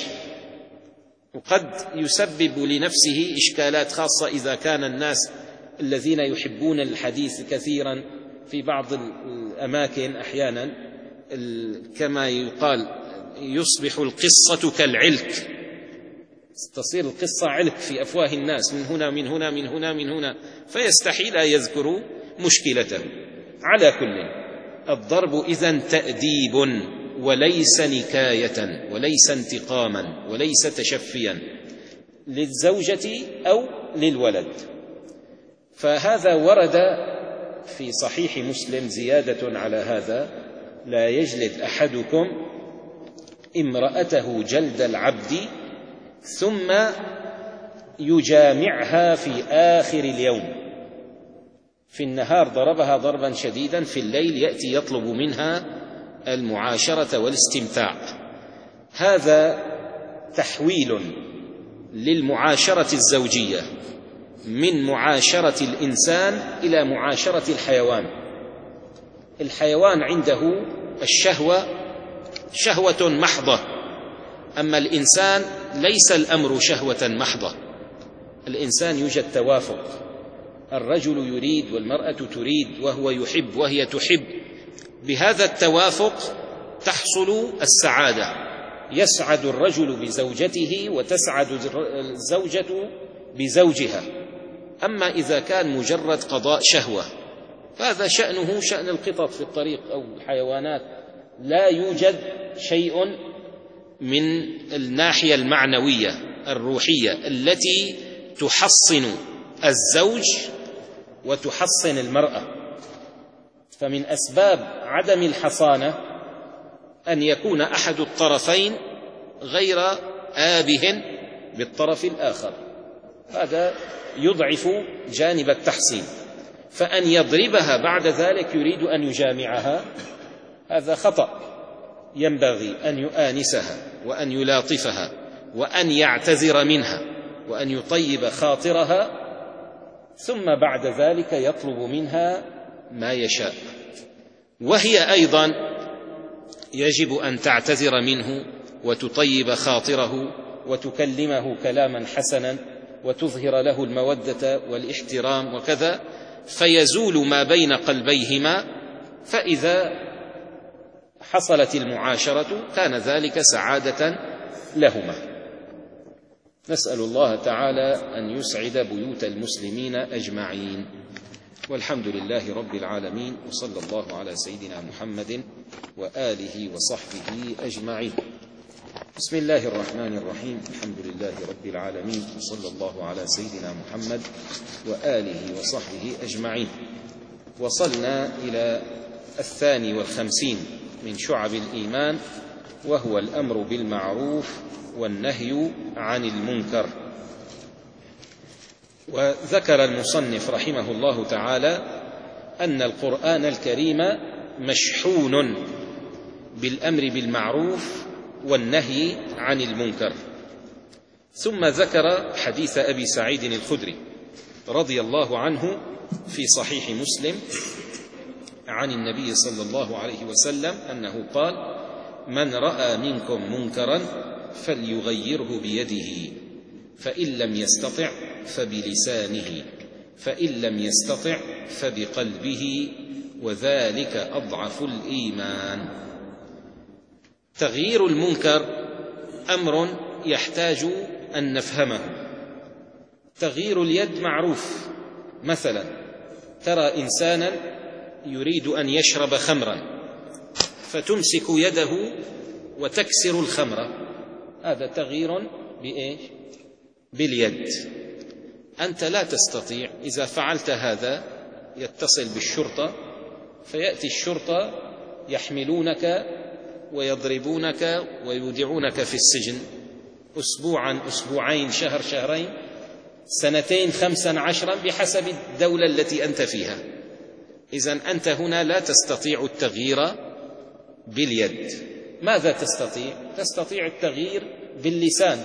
وقد يسبب لنفسه إشكالات، خاصة إذا كان الناس الذين يحبون الحديث كثيرا في بعض الأماكن أحيانا كما يقال يصبح القصة كالعلك، تصير القصة علك في أفواه الناس، من هنا من هنا من هنا من هنا، فيستحيل لا يذكر مشكلته. على كل، الضرب إذن تأديب وليس نكاية وليس انتقاما وليس تشفيا للزوجة أو للولد. فهذا ورد في صحيح مسلم زيادة على هذا: لا يجلد أحدكم امرأته جلد العبد ثم يجامعها في آخر اليوم. في النهار ضربها ضربا شديدا، في الليل يأتي يطلب منها المعاشرة والاستمتاع. هذا تحويل للمعاشرة الزوجية من معاشرة الإنسان إلى معاشرة الحيوان. الحيوان عنده الشهوة شهوة محضة، أما الإنسان ليس الأمر شهوة محضة. الإنسان يوجد توافق، الرجل يريد والمرأة تريد، وهو يحب وهي تحب. بهذا التوافق تحصل السعادة، يسعد الرجل بزوجته وتسعد الزوجة بزوجها. أما إذا كان مجرد قضاء شهوة فهذا شأنه شأن القطط في الطريق أو الحيوانات، لا يوجد شيء من الناحية المعنوية الروحية التي تحصن الزوج وتحصن المرأة. فمن أسباب عدم الحصانة أن يكون أحد الطرفين غير آبه بالطرف الآخر، هذا يضعف جانب التحصين. فأن يضربها بعد ذلك يريد أن يجامعها، هذا خطأ. ينبغي أن يؤانسها وأن يلاطفها وأن يعتذر منها وأن يطيب خاطرها، ثم بعد ذلك يطلب منها ما يشاء. وهي أيضا يجب أن تعتذر منه وتطيب خاطره وتكلمه كلاما حسنا وتظهر له المودة والاحترام وكذا، فيزول ما بين قلبيهما. فإذا حصلت المعاشرة كان ذلك سعادة لهما. نسأل الله تعالى أن يسعد بيوت المسلمين أجمعين، والحمد لله رب العالمين، وصلى الله على سيدنا محمد وآله وصحبه أجمعين. بسم الله الرحمن الرحيم. الحمد لله رب العالمين، وصلى الله على سيدنا محمد وآله وصحبه أجمعين. وصلنا إلى الثاني والخمسين من شعب الإيمان، وهو الأمر بالمعروف والنهي عن المنكر. وذكر المصنف رحمه الله تعالى أن القرآن الكريم مشحون بالأمر بالمعروف والنهي عن المنكر. ثم ذكر حديث أبي سعيد الخدري رضي الله عنه في صحيح مسلم عن النبي صلى الله عليه وسلم أنه قال: من رأى منكم منكرا فليغيره بيده، فإن لم يستطع فبلسانه، فإن لم يستطع فبقلبه، وذلك أضعف الإيمان. تغيير المنكر أمر يحتاج أن نفهمه. تغيير اليد معروف، مثلا ترى إنسانا يريد أن يشرب خمرا فتمسك يده وتكسر الخمر، هذا تغيير بإيش؟ باليد. أنت لا تستطيع. إذا فعلت هذا يتصل بالشرطة، فيأتي الشرطة يحملونك ويضربونك ويودعونك في السجن أسبوعا، أسبوعين، شهر، شهرين، سنتين، خمسا، عشرا، بحسب الدولة التي أنت فيها. إذن أنت هنا لا تستطيع التغيير باليد. ماذا تستطيع؟ تستطيع التغيير باللسان.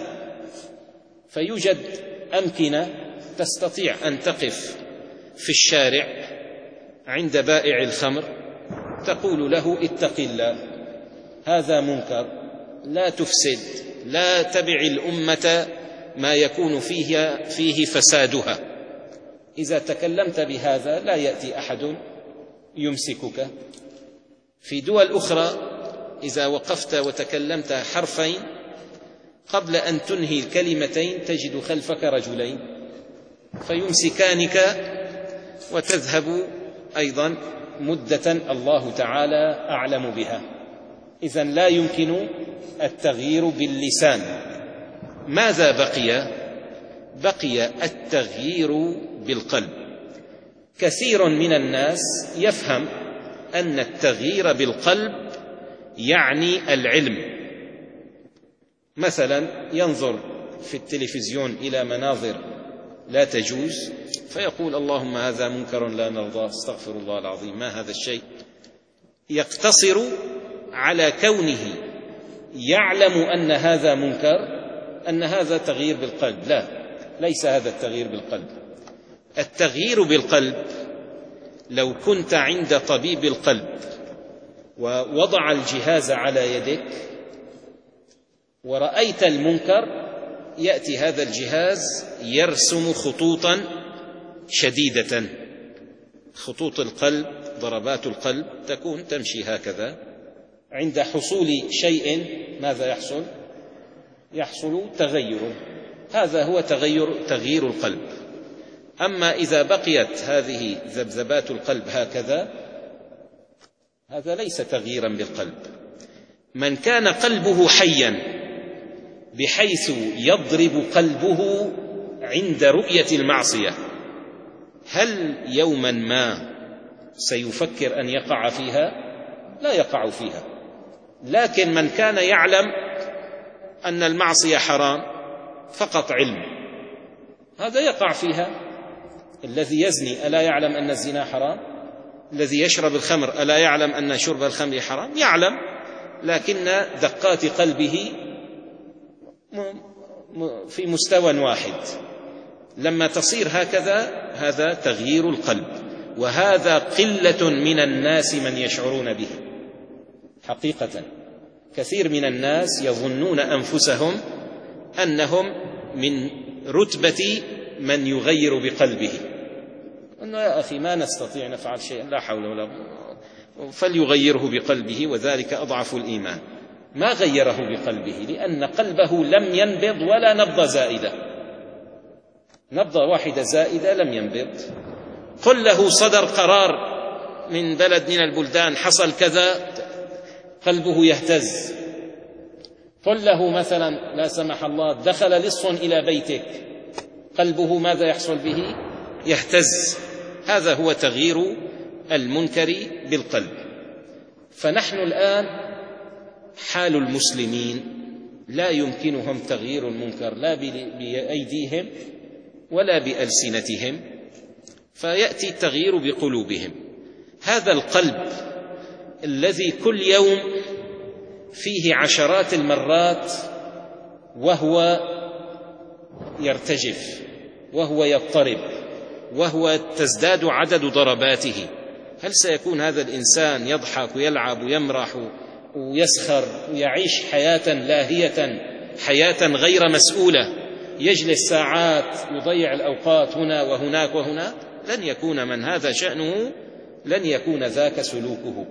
فيوجد أمكنة تستطيع أن تقف في الشارع عند بائع الخمر تقول له: اتق الله، هذا منكر، لا تفسد، لا تبع الأمة ما يكون فيه, فيه فسادها. إذا تكلمت بهذا لا يأتي أحد يمسكك. في دول أخرى إذا وقفت وتكلمت حرفين قبل أن تنهي الكلمتين تجد خلفك رجلين فيمسكانك وتذهب أيضا مدة الله تعالى أعلم بها. إذن لا يمكن التغيير باللسان. ماذا بقي؟ بقي التغيير بالقلب. كثير من الناس يفهم أن التغيير بالقلب يعني العلم. مثلا ينظر في التلفزيون إلى مناظر لا تجوز فيقول اللهم هذا منكر لا نرضاه، استغفر الله العظيم، ما هذا الشيء؟ يقتصر على كونه يعلم أن هذا منكر أن هذا تغيير بالقلب. لا، ليس هذا التغيير بالقلب. التغيير بالقلب لو كنت عند طبيب القلب ووضع الجهاز على يدك ورأيت المنكر، يأتي هذا الجهاز يرسم خطوطا شديدة، خطوط القلب، ضربات القلب تكون تمشي هكذا. عند حصول شيء ماذا يحصل؟ يحصل تغير. هذا هو تغير تغيير القلب. أما إذا بقيت هذه ذبذبات القلب هكذا، هذا ليس تغييرا بالقلب. من كان قلبه حيا بحيث يضرب قلبه عند رؤية المعصية، هل يوما ما سيفكر أن يقع فيها؟ لا يقع فيها. لكن من كان يعلم أن المعصية حرام فقط علم، هذا يقع فيها. الذي يزني ألا يعلم أن الزنا حرام؟ الذي يشرب الخمر ألا يعلم أن شرب الخمر حرام؟ يعلم، لكن دقات قلبه في مستوى واحد. لما تصير هكذا هذا تغيير القلب، وهذا قلة من الناس من يشعرون به حقيقة. كثير من الناس يظنون أنفسهم أنهم من رتبة من يغير بقلبه، أنه يا أخي ما نستطيع نفعل شيئا، لا حول ولا قوة، فليغيره بقلبه وذلك أضعف الإيمان. ما غيره بقلبه لأن قلبه لم ينبض ولا نبضة زائدة، نبضة واحدة زائدة لم ينبض. قل له صدر قرار من بلد من البلدان حصل كذا، قلبه يهتز. قل له مثلا لا سمح الله دخل لص إلى بيتك، قلبه ماذا يحصل به؟ يهتز. هذا هو تغيير المنكر بالقلب. فنحن الآن حال المسلمين لا يمكنهم تغيير المنكر لا بأيديهم ولا بألسنتهم، فيأتي التغيير بقلوبهم. هذا القلب الذي كل يوم فيه عشرات المرات وهو يرتجف وهو يضطرب وهو تزداد عدد ضرباته، هل سيكون هذا الإنسان يضحك ويلعب ويمرح ويسخر ويعيش حياة لاهية، حياة غير مسؤولة، يجلس ساعات يضيع الأوقات هنا وهناك وهناك؟ لن يكون من هذا شأنه، لن يكون ذاك سلوكه.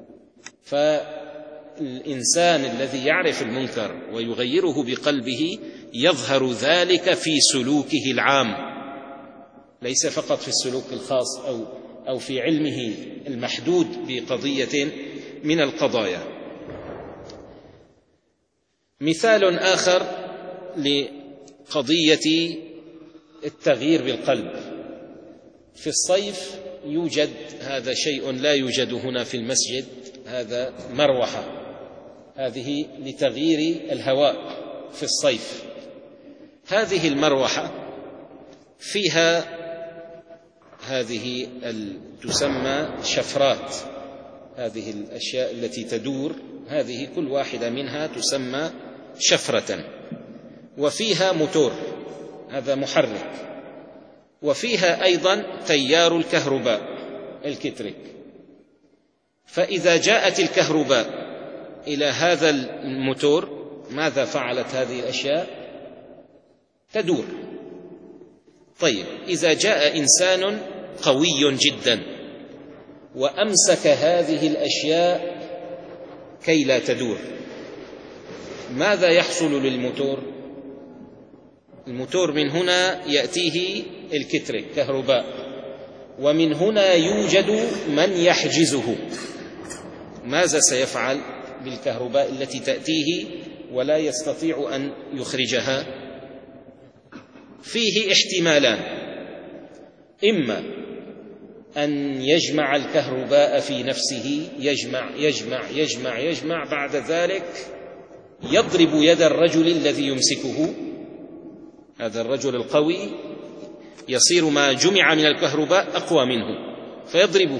فالإنسان الذي يعرف المنكر ويغيره بقلبه يظهر ذلك في سلوكه العام، ليس فقط في السلوك الخاص أو أو في علمه المحدود بقضية من القضايا. مثال آخر لقضية التغيير بالقلب: في الصيف يوجد هذا شيء لا يوجد هنا في المسجد، هذا مروحة، هذه لتغيير الهواء في الصيف. هذه المروحة فيها هذه تسمى شفرات، هذه الأشياء التي تدور، هذه كل واحدة منها تسمى شفرة، وفيها موتور، هذا محرك، وفيها أيضا تيار الكهرباء الكتريك. فإذا جاءت الكهرباء إلى هذا الموتور ماذا فعلت هذه الأشياء؟ تدور. طيب، إذا جاء إنسان قوي جدا وأمسك هذه الأشياء كي لا تدور، ماذا يحصل للموتور؟ الموتور من هنا يأتيه الكتريك كهرباء، ومن هنا يوجد من يحجزه. ماذا سيفعل؟ بالكهرباء التي تأتيه ولا يستطيع أن يخرجها، فيه احتمالان: إما أن يجمع الكهرباء في نفسه، يجمع يجمع يجمع يجمع بعد ذلك يضرب يد الرجل الذي يمسكه، هذا الرجل القوي يصير ما جمع من الكهرباء أقوى منه فيضربه.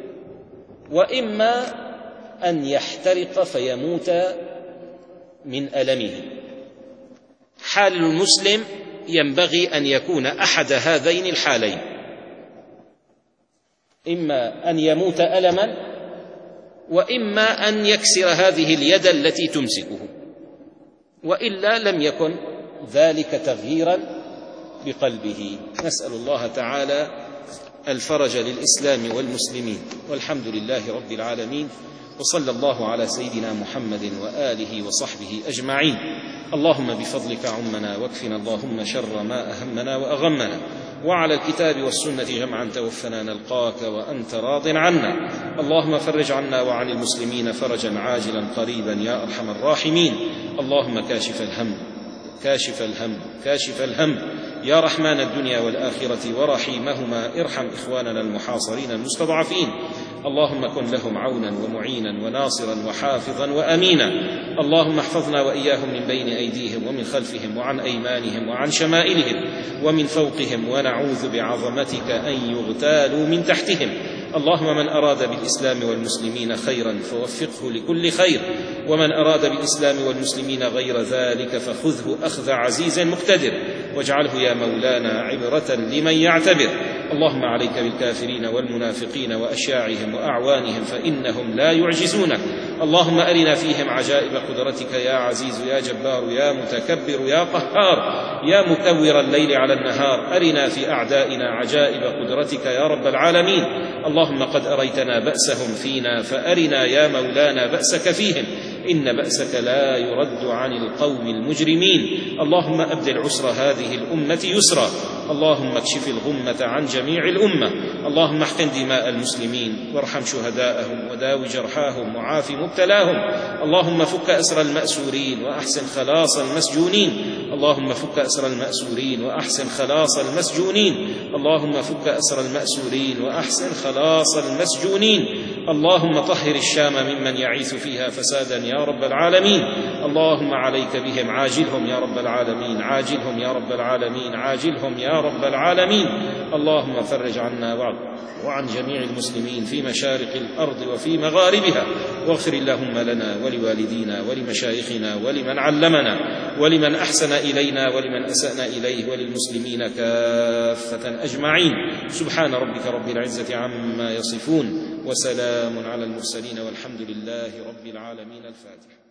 وإما أن يحترق فيموت من ألمه. حال المسلم ينبغي أن يكون أحد هذين الحالين: إما أن يموت ألما، وإما أن يكسر هذه اليد التي تمسكه، وإلا لم يكن ذلك تغييرا بقلبه. نسأل الله تعالى الفرج للإسلام والمسلمين، والحمد لله رب العالمين، وصلى الله على سيدنا محمد وآله وصحبه أجمعين. اللهم بفضلك عمنا، واكفنا اللهم شر ما أهمنا وأغمنا، وعلى الكتاب والسنة جمعا توفنا نلقاك وأنت راض عنا. اللهم فرج عنا وعن المسلمين فرجا عاجلا قريبا يا أرحم الراحمين. اللهم كاشف الهم كاشف الهم كاشف الهم يا رحمن الدنيا والآخرة ورحيمهما، ارحم إخواننا المحاصرين المستضعفين. اللهم كن لهم عونا ومعينا وناصرا وحافظا وأمينا. اللهم احفظنا وإياهم من بين أيديهم ومن خلفهم وعن أيمانهم وعن شمائلهم ومن فوقهم، ونعوذ بعظمتك أن يغتالوا من تحتهم. اللهم من أراد بالإسلام والمسلمين خيرا فوفقه لكل خير، ومن أراد بالإسلام والمسلمين غير ذلك فخذه أخذ عزيز مقتدر، واجعله يا مولانا عبرة لمن يعتبر. اللهم عليك بالكافرين والمنافقين وأشياعهم وأعوانهم فإنهم لا يعجزونك. اللهم أرنا فيهم عجائب قدرتك يا عزيز يا جبار يا متكبر يا قهار يا مكور الليل على النهار. أرنا في أعدائنا عجائب قدرتك يا رب العالمين. اللهم قد أريتنا بأسهم فينا فأرنا يا مولانا بأسك فيهم، إن بأسك لا يرد عن القوم المجرمين. اللهم أبدل عسر هذه الأمة يسرا. اللهم اكشف الغمة عن جميع الأمة. اللهم احقن دماء المسلمين وارحم شهداءهم وداوي جرحاهم وعاف مبتلاهم. اللهم فك أسر المأسورين وأحسن خلاص المسجونين. اللهم فك أسر المأسورين وأحسن خلاص المسجونين. اللهم فك أسر المأسورين وأحسن خلاص المسجونين. اللهم طهر الشام ممن يعيث فيها فسادا يا رب العالمين. اللهم عليك بهم، عاجلهم يا رب العالمين، عاجلهم يا رب العالمين، عاجلهم يا رب العالمين. اللهم فرج عنا وعن جميع المسلمين في مشارق الأرض وفي مغاربها، واغفر اللهم لنا ولوالدينا ولمشايخنا ولمن علمنا ولمن أحسن إلينا ولمن أسأنا إليه وللمسلمين كافة أجمعين. سبحان ربك رب العزة عما يصفون، وسلام على المرسلين، والحمد لله رب العالمين. الفاتحة.